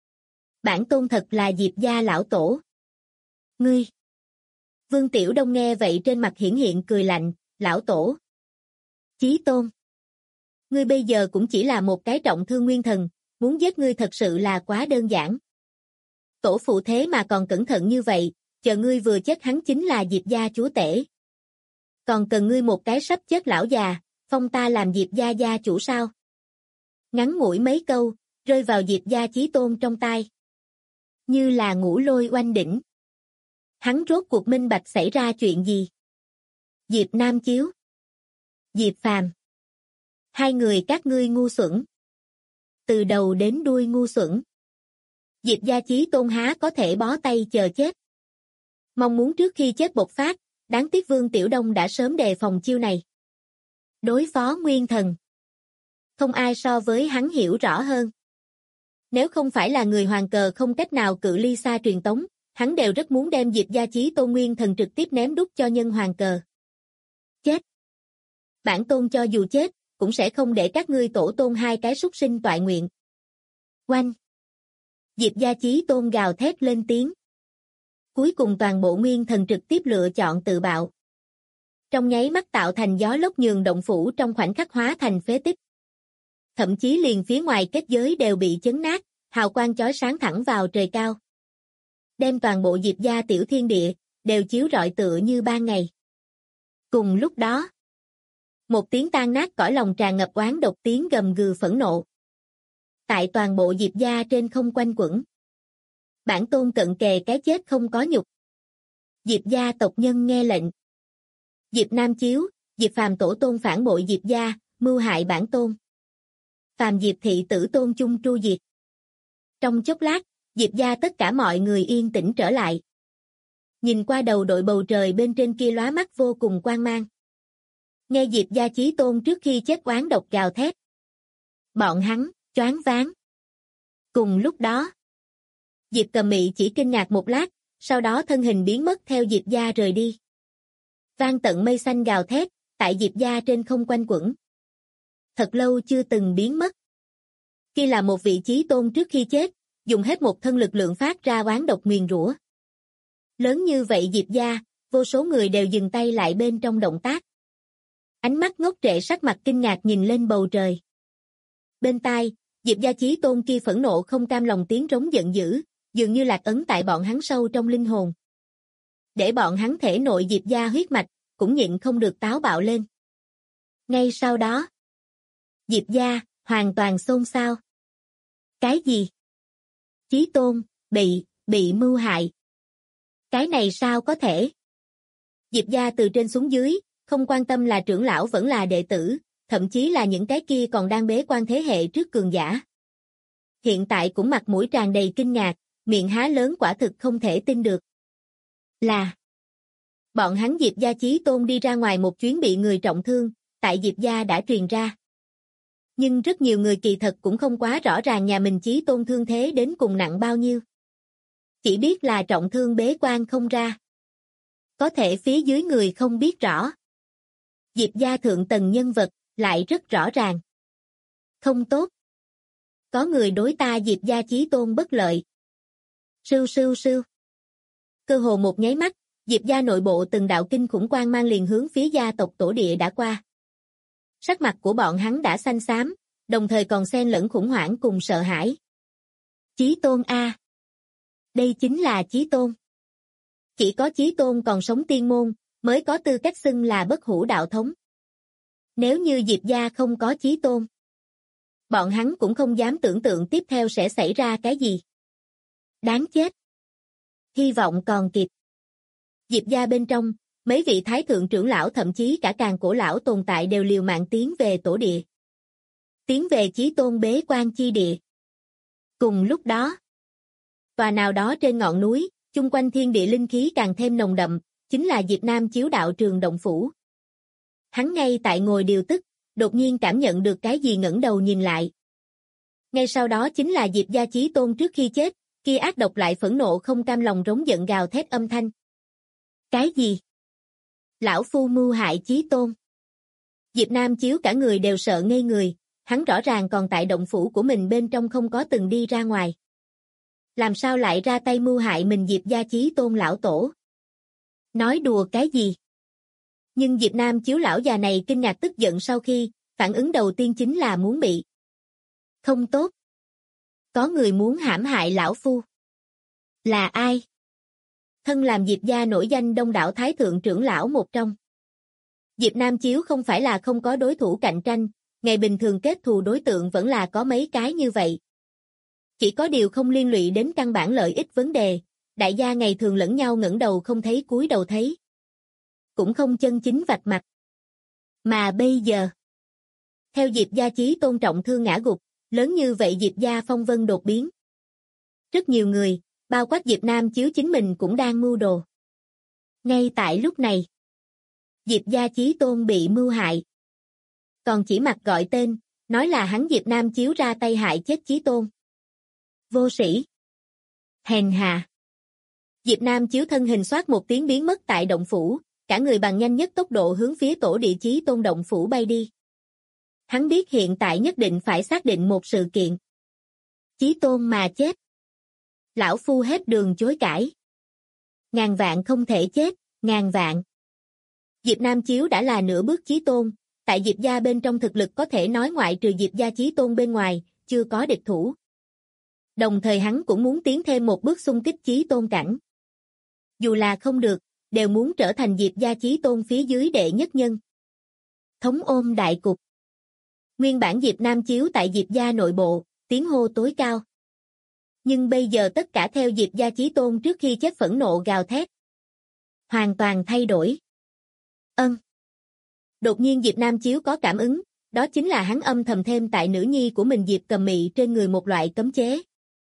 Bản tôn thật là Diệp gia lão tổ. Ngươi. Vương Tiểu Đông nghe vậy trên mặt hiển hiện cười lạnh, lão tổ. Chí Tôn. Ngươi bây giờ cũng chỉ là một cái trọng thương nguyên thần, muốn giết ngươi thật sự là quá đơn giản. Tổ phụ thế mà còn cẩn thận như vậy, chờ ngươi vừa chết hắn chính là Diệp gia chúa tể. Còn cần ngươi một cái sắp chết lão già, phong ta làm Diệp gia gia chủ sao? Ngắn ngủi mấy câu, rơi vào Diệp gia Chí Tôn trong tai. Như là ngũ lôi oanh đỉnh. Hắn rốt cuộc minh bạch xảy ra chuyện gì? Diệp Nam Chiếu. Diệp Phàm. Hai người các ngươi ngu xuẩn. Từ đầu đến đuôi ngu xuẩn. Diệp gia Chí Tôn há có thể bó tay chờ chết. Mong muốn trước khi chết bộc phát, đáng tiếc Vương Tiểu Đông đã sớm đề phòng chiêu này. Đối phó nguyên thần. Không ai so với hắn hiểu rõ hơn. Nếu không phải là người hoàng cờ không cách nào cự ly xa truyền tống, hắn đều rất muốn đem Diệp gia Chí Tôn nguyên thần trực tiếp ném đút cho nhân hoàng cờ. Chết. Bản tôn cho dù chết, cũng sẽ không để các ngươi tổ tôn hai cái súc sinh toại nguyện. Oanh. Diệp gia Chí Tôn gào thét lên tiếng. Cuối cùng toàn bộ nguyên thần trực tiếp lựa chọn tự bạo. Trong nháy mắt tạo thành gió lốc nhường động phủ trong khoảnh khắc hóa thành phế tích. Thậm chí liền phía ngoài kết giới đều bị chấn nát, hào quang chói sáng thẳng vào trời cao. Đem toàn bộ Diệp gia tiểu thiên địa, đều chiếu rọi tựa như ban ngày. Cùng lúc đó, một tiếng tan nát cõi lòng tràn ngập oán độc tiếng gầm gừ phẫn nộ. Tại toàn bộ Diệp gia trên không quanh quẩn. Bản tôn cận kề cái chết không có nhục. Diệp gia tộc nhân nghe lệnh. Diệp Nam Chiếu, Diệp Phàm tổ tôn phản bội Diệp gia, mưu hại bản tôn. Phàm Diệp thị tử tôn chung tru diệt. Trong chốc lát, Diệp gia tất cả mọi người yên tĩnh trở lại. Nhìn qua đầu đội bầu trời bên trên kia lóa mắt vô cùng quang mang. Nghe Diệp gia Chí Tôn trước khi chết oán độc gào thét. Bọn hắn, choáng váng. Cùng lúc đó, Diệp Cầm Mị chỉ kinh ngạc một lát, sau đó thân hình biến mất theo Diệp gia rời đi. Vang tận mây xanh gào thét, tại Diệp gia trên không quanh quẩn. Thật lâu chưa từng biến mất. Kia là một vị Chí Tôn trước khi chết, dùng hết một thân lực lượng phát ra oán độc nguyền rủa. Lớn như vậy Diệp gia, vô số người đều dừng tay lại bên trong động tác. Ánh mắt ngốc trệ sắc mặt kinh ngạc nhìn lên bầu trời. Bên tai, Diệp gia Chí Tôn kia phẫn nộ không cam lòng tiếng rống giận dữ, dường như lạc ấn tại bọn hắn sâu trong linh hồn. Để bọn hắn thể nội Diệp gia huyết mạch, cũng nhịn không được táo bạo lên. Ngay sau đó, Diệp gia, hoàn toàn xôn xao. Cái gì? Chí Tôn, bị mưu hại. Cái này sao có thể? Diệp gia từ trên xuống dưới, không quan tâm là trưởng lão vẫn là đệ tử, thậm chí là những cái kia còn đang bế quan thế hệ trước cường giả. Hiện tại cũng mặt mũi tràn đầy kinh ngạc, miệng há lớn quả thực không thể tin được. Là bọn hắn Diệp gia Chí Tôn đi ra ngoài một chuyến bị người trọng thương, tại Diệp gia đã truyền ra. Nhưng rất nhiều người kỳ thật cũng không quá rõ ràng nhà mình Chí Tôn thương thế đến cùng nặng bao nhiêu. Chỉ biết là trọng thương bế quan không ra. Có thể phía dưới người không biết rõ. Diệp gia thượng tầng nhân vật, lại rất rõ ràng. Không tốt. Có người đối ta Diệp gia Chí Tôn bất lợi. Sưu sưu sưu. Cơ hồ một nháy mắt, Diệp gia nội bộ từng đạo kinh khủng quang mang liền hướng phía gia tộc tổ địa đã qua. Sắc mặt của bọn hắn đã xanh xám, đồng thời còn xen lẫn khủng hoảng cùng sợ hãi. Chí Tôn a. Đây chính là Chí Tôn. Chỉ có Chí Tôn còn sống tiên môn, mới có tư cách xưng là bất hủ đạo thống. Nếu như Diệp gia không có Chí Tôn, bọn hắn cũng không dám tưởng tượng tiếp theo sẽ xảy ra cái gì. Đáng chết. Hy vọng còn kịp. Diệp gia bên trong, mấy vị thái thượng trưởng lão thậm chí cả Càn Cổ lão tồn tại đều liều mạng tiến về tổ địa. Tiến về Chí Tôn bế quan chi địa. Cùng lúc đó, tòa nào đó trên ngọn núi, chung quanh thiên địa linh khí càng thêm nồng đậm, chính là Diệp Nam Chiếu đạo trường động phủ. Hắn ngay tại ngồi điều tức, đột nhiên cảm nhận được cái gì ngẩng đầu nhìn lại. Ngay sau đó chính là Diệp gia Chí Tôn trước khi chết, kia ác độc lại phẫn nộ không cam lòng rống giận gào thét âm thanh. Cái gì? Lão phu mưu hại Chí Tôn. Diệp Nam Chiếu cả người đều sợ ngây người, hắn rõ ràng còn tại động phủ của mình bên trong không có từng đi ra ngoài. Làm sao lại ra tay mưu hại mình Diệp gia Chí Tôn lão tổ? Nói đùa cái gì? Nhưng Diệp Nam Chiếu lão già này kinh ngạc tức giận sau khi, phản ứng đầu tiên chính là muốn bị. Không tốt. Có người muốn hãm hại lão phu. Là ai? Thân làm Diệp gia nổi danh đông đảo thái thượng trưởng lão một trong. Diệp Nam Chiếu không phải là không có đối thủ cạnh tranh, ngày bình thường kết thù đối tượng vẫn là có mấy cái như vậy. Chỉ có điều không liên lụy đến căn bản lợi ích vấn đề, đại gia ngày thường lẫn nhau ngẩng đầu không thấy cúi đầu thấy. Cũng không chân chính vạch mặt. Mà bây giờ, theo Diệp gia Chí Tôn trọng thương ngã gục, lớn như vậy Diệp gia phong vân đột biến. Rất nhiều người, bao quát Diệp Nam Chiếu chính mình cũng đang mưu đồ. Ngay tại lúc này, Diệp gia Chí Tôn bị mưu hại. Còn chỉ mặt gọi tên, nói là hắn Diệp Nam Chiếu ra tay hại chết Chí Tôn. Vô sĩ. Hèn hạ. Diệp Nam Chiếu thân hình xoát một tiếng biến mất tại động phủ, cả người bằng nhanh nhất tốc độ hướng phía tổ địa Chí Tôn động phủ bay đi. Hắn biết hiện tại nhất định phải xác định một sự kiện. Chí Tôn mà chết. Lão phu hết đường chối cãi. Ngàn vạn không thể chết, ngàn vạn. Diệp Nam Chiếu đã là nửa bước Chí Tôn, tại Diệp gia bên trong thực lực có thể nói ngoại trừ Diệp gia Chí Tôn bên ngoài, chưa có địch thủ. Đồng thời hắn cũng muốn tiến thêm một bước xung kích Chí Tôn cảnh. Dù là không được, đều muốn trở thành Diệp gia Chí Tôn phía dưới đệ nhất nhân. Thống ôm đại cục. Nguyên bản Diệp Nam Chiếu tại Diệp gia nội bộ, tiếng hô tối cao. Nhưng bây giờ tất cả theo Diệp gia Chí Tôn trước khi chết phẫn nộ gào thét. Hoàn toàn thay đổi. Đột nhiên Diệp Nam Chiếu có cảm ứng, đó chính là hắn âm thầm thêm tại nữ nhi của mình Diệp Cầm Mị trên người một loại cấm chế.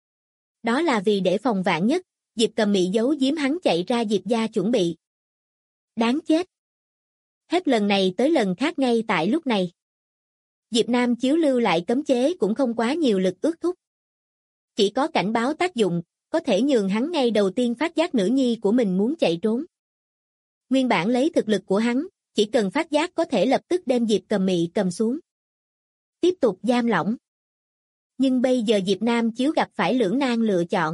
Đó là vì để phòng vạn nhất, Diệp Cầm Mị giấu giếm hắn chạy ra Diệp gia chuẩn bị. Đáng chết. Hết lần này tới lần khác ngay tại lúc này. Diệp Nam Chiếu lưu lại cấm chế cũng không quá nhiều lực ước thúc. Chỉ có cảnh báo tác dụng, có thể nhường hắn ngay đầu tiên phát giác nữ nhi của mình muốn chạy trốn. Nguyên bản lấy thực lực của hắn, chỉ cần phát giác có thể lập tức đem Diệp Cầm Mị cầm xuống. Tiếp tục giam lỏng. Nhưng bây giờ Diệp Nam Chiếu gặp phải lưỡng nan lựa chọn.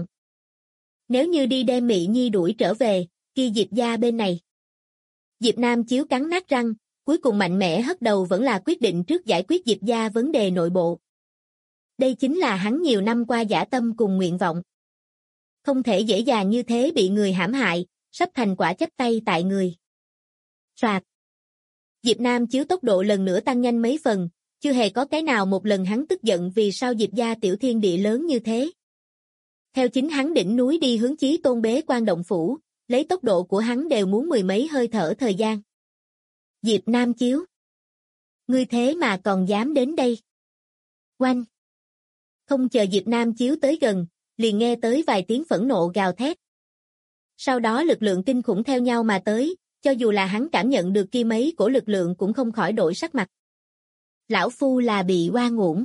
Nếu như đi đem Mị Nhi đuổi trở về, kia Diệp gia bên này. Diệp Nam Chiếu cắn nát răng, cuối cùng mạnh mẽ hất đầu vẫn là quyết định trước giải quyết Diệp gia vấn đề nội bộ. Đây chính là hắn nhiều năm qua dã tâm cùng nguyện vọng. Không thể dễ dàng như thế bị người hãm hại, sắp thành quả chấp tay tại người. Soạt. Diệp Nam Chiếu tốc độ lần nữa tăng nhanh mấy phần, chưa hề có cái nào một lần hắn tức giận vì sao Diệp gia tiểu thiên địa lớn như thế. Theo chính hắn đỉnh núi đi hướng Chí Tôn bế quan động phủ, lấy tốc độ của hắn đều muốn mười mấy hơi thở thời gian. Diệp Nam Chiếu. Ngươi thế mà còn dám đến đây. Oanh. Không chờ Diệp Nam Chiếu tới gần, liền nghe tới vài tiếng phẫn nộ gào thét. Sau đó lực lượng kinh khủng theo nhau mà tới, cho dù là hắn cảm nhận được kia mấy cổ lực lượng cũng không khỏi đổi sắc mặt. Lão phu là bị oan uổng.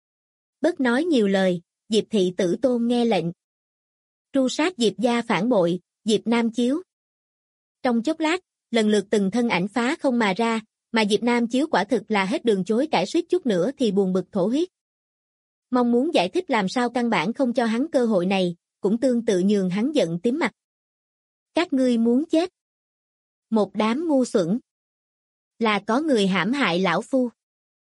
Bớt nói nhiều lời, Diệp thị tử tôn nghe lệnh. Tru sát Diệp gia phản bội, Diệp Nam Chiếu. Trong chốc lát, lần lượt từng thân ảnh phá không mà ra, mà Diệp Nam Chiếu quả thực là hết đường chối cãi suýt chút nữa thì buồn bực thổ huyết. Mong muốn giải thích làm sao căn bản không cho hắn cơ hội này, cũng tương tự nhường hắn giận tím mặt. Các ngươi muốn chết. Một đám ngu xuẩn. Là có người hãm hại lão phu.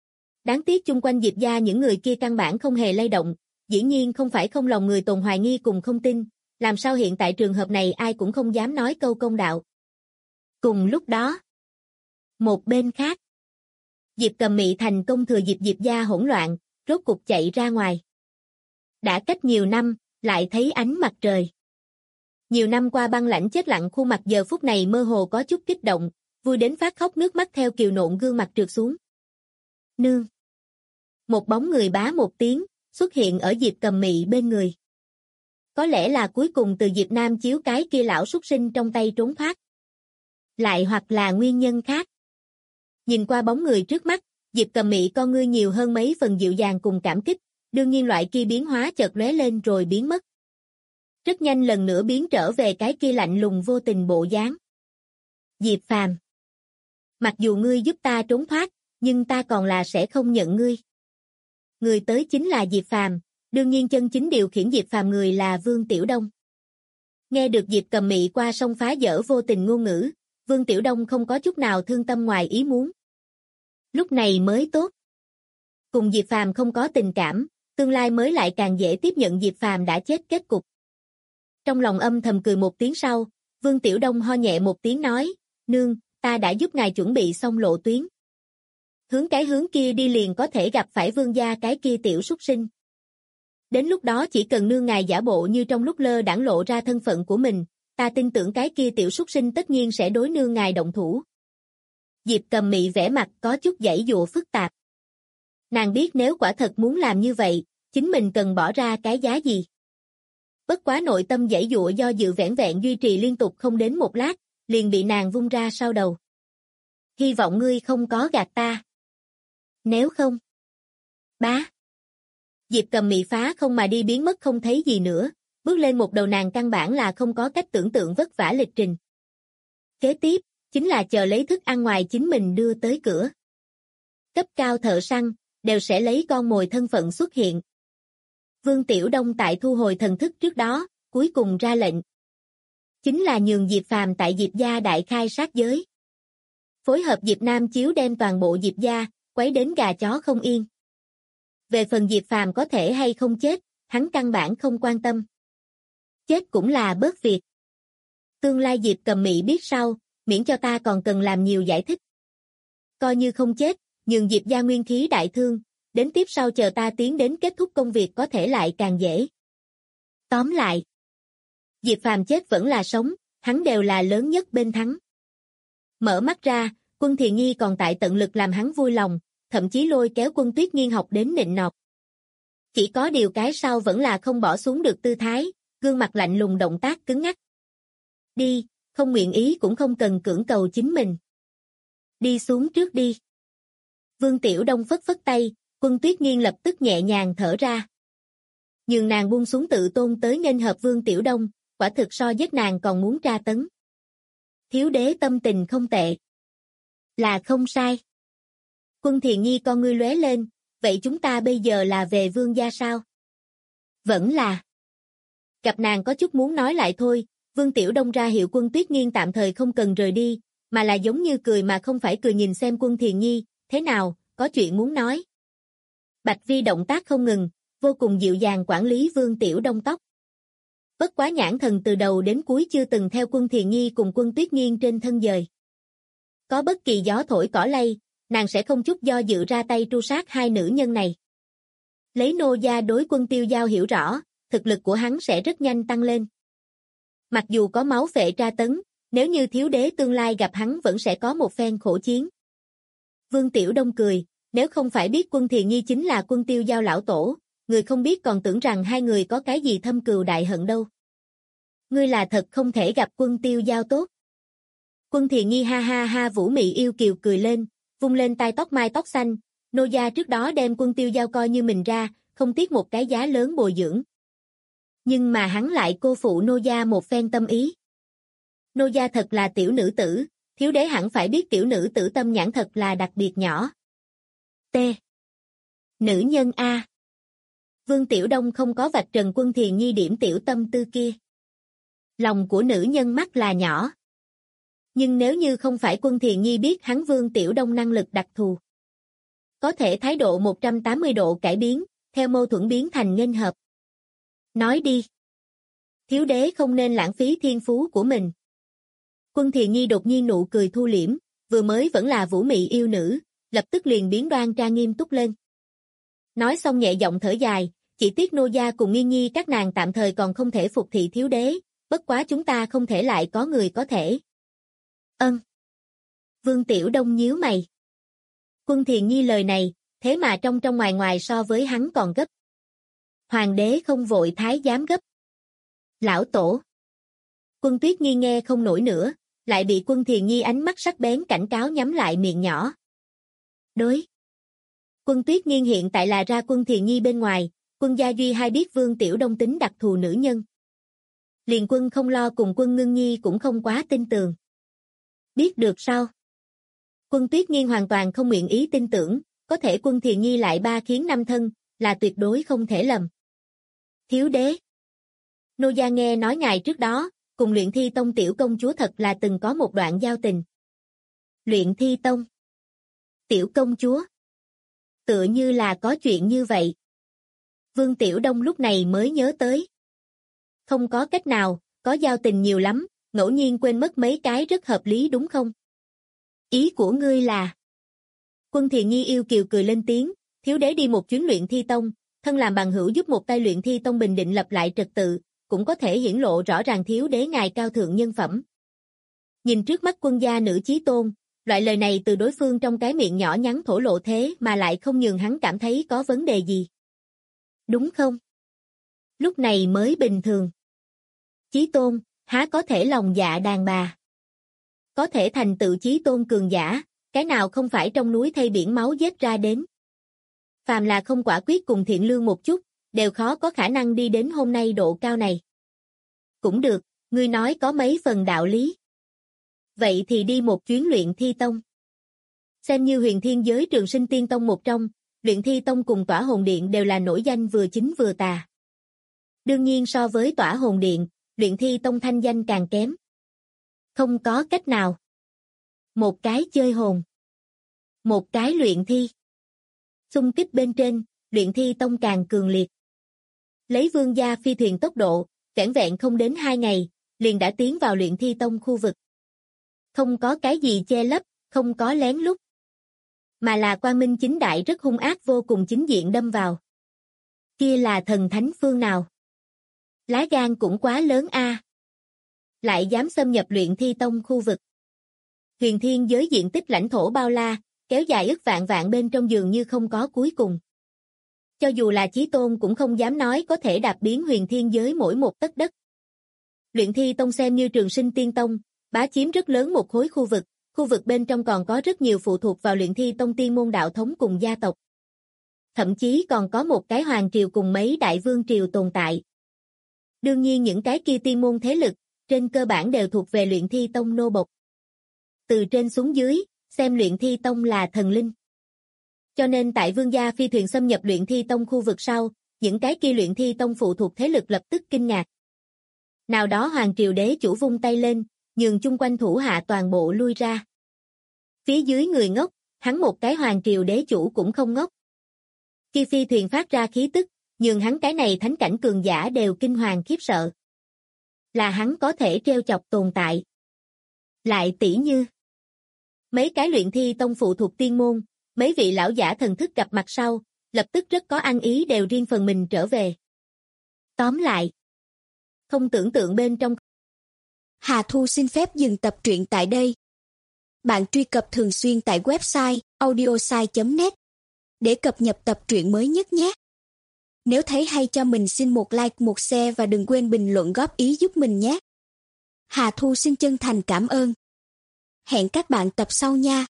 Đáng tiếc chung quanh Diệp gia những người kia căn bản không hề lay động, dĩ nhiên không phải không lòng người tồn hoài nghi cùng không tin, làm sao hiện tại trường hợp này ai cũng không dám nói câu công đạo. Cùng lúc đó, một bên khác, Diệp Cầm Mị thành công thừa dịp Diệp gia hỗn loạn, rốt cục chạy ra ngoài. Đã cách nhiều năm, lại thấy ánh mặt trời. Nhiều năm qua băng lãnh chết lặng khuôn mặt giờ phút này mơ hồ có chút kích động, vui đến phát khóc nước mắt theo kiều nộn gương mặt trượt xuống. Nương. Một bóng người bá một tiếng, xuất hiện ở Diệp Cầm Mị bên người. Có lẽ là cuối cùng từ Diệp Nam Chiếu cái kia lão súc sinh trong tay trốn thoát. Lại hoặc là nguyên nhân khác. Nhìn qua bóng người trước mắt, Diệp Cầm Mị con ngươi nhiều hơn mấy phần dịu dàng cùng cảm kích, đương nhiên loại kia biến hóa chợt lóe lên rồi biến mất. Rất nhanh lần nữa biến trở về cái kia lạnh lùng vô tình bộ dáng. Diệp Phàm, mặc dù ngươi giúp ta trốn thoát, nhưng ta còn là sẽ không nhận ngươi. Người tới chính là Diệp Phàm, đương nhiên chân chính điều khiển Diệp Phàm người là Vương Tiểu Đông. Nghe được Diệp Cầm Mị qua sông phá dở vô tình ngôn ngữ, Vương Tiểu Đông không có chút nào thương tâm ngoài ý muốn. Lúc này mới tốt. Cùng Diệp Phàm không có tình cảm, tương lai mới lại càng dễ tiếp nhận Diệp Phàm đã chết kết cục. Trong lòng âm thầm cười một tiếng sau, Vương Tiểu Đông ho nhẹ một tiếng nói, nương, ta đã giúp ngài chuẩn bị xong lộ tuyến. Hướng kia đi liền có thể gặp phải vương gia cái kia tiểu súc sinh. Đến lúc đó chỉ cần nương ngài giả bộ như trong lúc lơ đãng lộ ra thân phận của mình, ta tin tưởng cái kia tiểu súc sinh tất nhiên sẽ đối nương ngài động thủ. Diệp Cầm Mị vẻ mặt có chút giãy giụa phức tạp. Nàng biết nếu quả thật muốn làm như vậy, chính mình cần bỏ ra cái giá gì. Bất quá nội tâm giãy giụa do dự vẻn vẹn duy trì liên tục không đến một lát, liền bị nàng vung ra sau đầu. Hy vọng ngươi không có gạt ta. Nếu không. Bá. Diệp Cầm Mị phá không mà đi biến mất không thấy gì nữa, bước lên một đầu nàng căn bản là không có cách tưởng tượng vất vả lịch trình. Kế tiếp, chính là chờ lấy thức ăn ngoài chính mình đưa tới cửa. Cấp cao thợ săn, đều sẽ lấy con mồi thân phận xuất hiện. Vương Tiểu Đông tại thu hồi thần thức trước đó, cuối cùng ra lệnh. Chính là nhường Diệp Phàm tại Diệp gia đại khai sát giới. Phối hợp Diệp Nam Chiếu đem toàn bộ Diệp gia, quấy đến gà chó không yên. Về phần Diệp Phàm có thể hay không chết, hắn căn bản không quan tâm. Chết cũng là bớt việc. Tương lai Diệp Cầm Mị biết sau, miễn cho ta còn cần làm nhiều giải thích. Coi như không chết, nhường Diệp gia nguyên khí đại thương, đến tiếp sau chờ ta tiến đến kết thúc công việc có thể lại càng dễ. Tóm lại, Diệp Phàm chết vẫn là sống, hắn đều là lớn nhất bên thắng. Mở mắt ra, Quân Thiền Nhi còn tại tận lực làm hắn vui lòng, thậm chí lôi kéo Quân Tuyết Nghiên học đến nịnh nọt. Chỉ có điều cái sau vẫn là không bỏ xuống được tư thái, gương mặt lạnh lùng động tác cứng ngắc. Đi, không nguyện ý cũng không cần cưỡng cầu chính mình. Đi xuống trước đi. Vương Tiểu Đông phất phất tay, Quân Tuyết Nghiên lập tức nhẹ nhàng thở ra. Nhường nàng buông xuống tự tôn tới nghênh hợp Vương Tiểu Đông, quả thực so giết nàng còn muốn tra tấn. Thiếu đế tâm tình không tệ. Là không sai. Quân Thiền Nhi con ngươi lóe lên, vậy chúng ta bây giờ là về vương gia sao? Vẫn là. Gặp nàng có chút muốn nói lại thôi, Vương Tiểu Đông ra hiệu Quân Tuyết Nghiên tạm thời không cần rời đi, mà là giống như cười mà không phải cười nhìn xem Quân Thiền Nhi, thế nào, có chuyện muốn nói. Bạch Vi động tác không ngừng, vô cùng dịu dàng quản lý Vương Tiểu Đông tóc. Bất quá nhãn thần từ đầu đến cuối chưa từng theo Quân Thiền Nhi cùng Quân Tuyết Nghiên trên thân dời. Có bất kỳ gió thổi cỏ lay, nàng sẽ không chút do dự ra tay tru sát hai nữ nhân này. Lấy nô gia đối Quân Tiêu Giao hiểu rõ, thực lực của hắn sẽ rất nhanh tăng lên. Mặc dù có máu phệ tra tấn, nếu như thiếu đế tương lai gặp hắn vẫn sẽ có một phen khổ chiến. Vương Tiểu Đông cười, nếu không phải biết Quân Thiền Nhi chính là Quân Tiêu Giao lão tổ, người không biết còn tưởng rằng hai người có cái gì thâm cừu đại hận đâu. Ngươi là thật không thể gặp Quân Tiêu Giao tốt. Quân Thiền Nhi ha ha ha vũ mị yêu kiều cười lên, vung lên tai tóc mai tóc xanh, nô gia trước đó đem Quân Tiêu Giao coi như mình ra, không tiếc một cái giá lớn bồi dưỡng. Nhưng mà hắn lại cô phụ nô gia một phen tâm ý. Nô gia thật là tiểu nữ tử, thiếu đế hẳn phải biết tiểu nữ tử tâm nhãn thật là đặc biệt nhỏ. T. Nữ nhân A. Vương Tiểu Đông không có vạch trần Quân Thiền Nhi điểm tiểu tâm tư kia. Lòng của nữ nhân mắt là nhỏ. Nhưng nếu như không phải Quân Thiền Nhi biết hắn Vương Tiểu Đông năng lực đặc thù. có thể thái độ 180 độ cải biến, theo mâu thuẫn biến thành nghênh hợp. Nói đi. Thiếu đế không nên lãng phí thiên phú của mình. Quân Thiện Nhi đột nhiên nụ cười thu liễm, vừa mới vẫn là vũ mị yêu nữ, lập tức liền biến đoan trang nghiêm túc lên. Nói xong nhẹ giọng thở dài, chỉ tiếc nô gia cùng Nghiên Nhi các nàng tạm thời còn không thể phục thị thiếu đế, bất quá chúng ta không thể lại có người có thể. Vương Tiểu Đông nhíu mày. Quân Thiện Nhi lời này, thế mà trong ngoài ngoài so với hắn còn gấp. Hoàng đế không vội thái giám gấp. Lão tổ. Quân Tuyết Nhi nghe không nổi nữa, lại bị Quân Thiện Nhi ánh mắt sắc bén cảnh cáo nhắm lại miệng nhỏ. Đối. Quân Tuyết Nghiên hiện tại là ra Quân Thiện Nhi bên ngoài, Quân Gia Duy hay biết Vương Tiểu Đông tính đặc thù nữ nhân. Liền Quân Không Lo cùng Quân Ngưng Nhi cũng không quá tin tưởng. Biết được sao? Quân Tuyết Nghiên hoàn toàn không nguyện ý tin tưởng, có thể Quân Thiện Nhi lại ba khiến năm thân, là tuyệt đối không thể lầm. Thiếu đế. Nô gia nghe nói ngày trước đó, cùng Luyện Thi Tông tiểu công chúa thật là từng có một đoạn giao tình. Luyện Thi Tông. Tiểu công chúa. Tựa như là có chuyện như vậy. Vương Tiểu Đông lúc này mới nhớ tới. Không có cách nào, có giao tình nhiều lắm, ngẫu nhiên quên mất mấy cái rất hợp lý đúng không? Ý của ngươi là... Quân Thiện Nhi yêu kiều cười lên tiếng, thiếu đế đi một chuyến Luyện Thi Tông, thân làm bằng hữu giúp một tay Luyện Thi Tông bình định lập lại trật tự, cũng có thể hiển lộ rõ ràng thiếu đế ngài cao thượng nhân phẩm. Nhìn trước mắt quân gia nữ chí tôn, loại lời này từ đối phương trong cái miệng nhỏ nhắn thổ lộ thế mà lại không nhường hắn cảm thấy có vấn đề gì. Đúng không? Lúc này mới bình thường. Chí tôn, há có thể lòng dạ đàn bà. Có thể thành tựu chí tôn cường giả, cái nào không phải trong núi thay biển máu giết ra đến. Phàm là không quả quyết cùng thiện lương một chút, đều khó có khả năng đi đến hôm nay độ cao này. Cũng được, ngươi nói có mấy phần đạo lý. Vậy thì đi một chuyến Luyện Thi Tông. Xem như huyền thiên giới trường sinh tiên tông một trong, Luyện Thi Tông cùng Tỏa Hồn Điện đều là nổi danh vừa chính vừa tà. Đương nhiên so với Tỏa Hồn Điện, Luyện Thi Tông thanh danh càng kém. Không có cách nào. Một cái chơi hồn. Một cái luyện thi. Xung kích bên trên, Luyện Thi Tông càng cường liệt. Lấy Vương gia phi thuyền tốc độ, vẻn vẹn không đến 2 ngày, liền đã tiến vào Luyện Thi Tông khu vực. Không có cái gì che lấp, không có lén lút. Mà là quang minh chính đại rất hung ác vô cùng chính diện đâm vào. Kia là thần thánh phương nào? Lá gan cũng quá lớn a. Lại dám xâm nhập Luyện Thi Tông khu vực. Huyền thiên giới diện tích lãnh thổ bao la, kéo dài ức vạn vạn bên trong dường như không có cuối cùng. Cho dù là chí tôn cũng không dám nói có thể đạp biến huyền thiên giới mỗi một tấc đất. Luyện Thi Tông xem như trường sinh tiên tông, bá chiếm rất lớn một khối khu vực bên trong còn có rất nhiều phụ thuộc vào Luyện Thi Tông tiên môn đạo thống cùng gia tộc. Thậm chí còn có một cái hoàng triều cùng mấy đại vương triều tồn tại. Đương nhiên những cái kia tiên môn thế lực, trên cơ bản đều thuộc về Luyện Thi Tông nô bộc. Từ trên xuống dưới, xem Luyện Thi Tông là thần linh. Cho nên tại Vương gia phi thuyền xâm nhập Luyện Thi Tông khu vực sau, những cái kia Luyện Thi Tông phụ thuộc thế lực lập tức kinh ngạc. Nào đó hoàng triều đế chủ vung tay lên, nhường chung quanh thủ hạ toàn bộ lui ra. Phía dưới người ngốc, hắn một cái hoàng triều đế chủ cũng không ngốc. Khi phi thuyền phát ra khí tức, nhường hắn cái này thánh cảnh cường giả đều kinh hoàng khiếp sợ. Là hắn có thể treo chọc tồn tại. Lại tỷ như mấy cái Luyện Thi Tông phụ thuộc tiên môn, mấy vị lão giả thần thức gặp mặt sau, lập tức rất có ăn ý đều riêng phần mình trở về. Tóm lại, không tưởng tượng bên trong. Hà Thu xin phép dừng tập truyện tại đây. Bạn truy cập thường xuyên tại website audiosai.net để cập nhật tập truyện mới nhất nhé. Nếu thấy hay cho mình xin một like, một share và đừng quên bình luận góp ý giúp mình nhé. Hà Thu xin chân thành cảm ơn. Hẹn các bạn tập sau nha.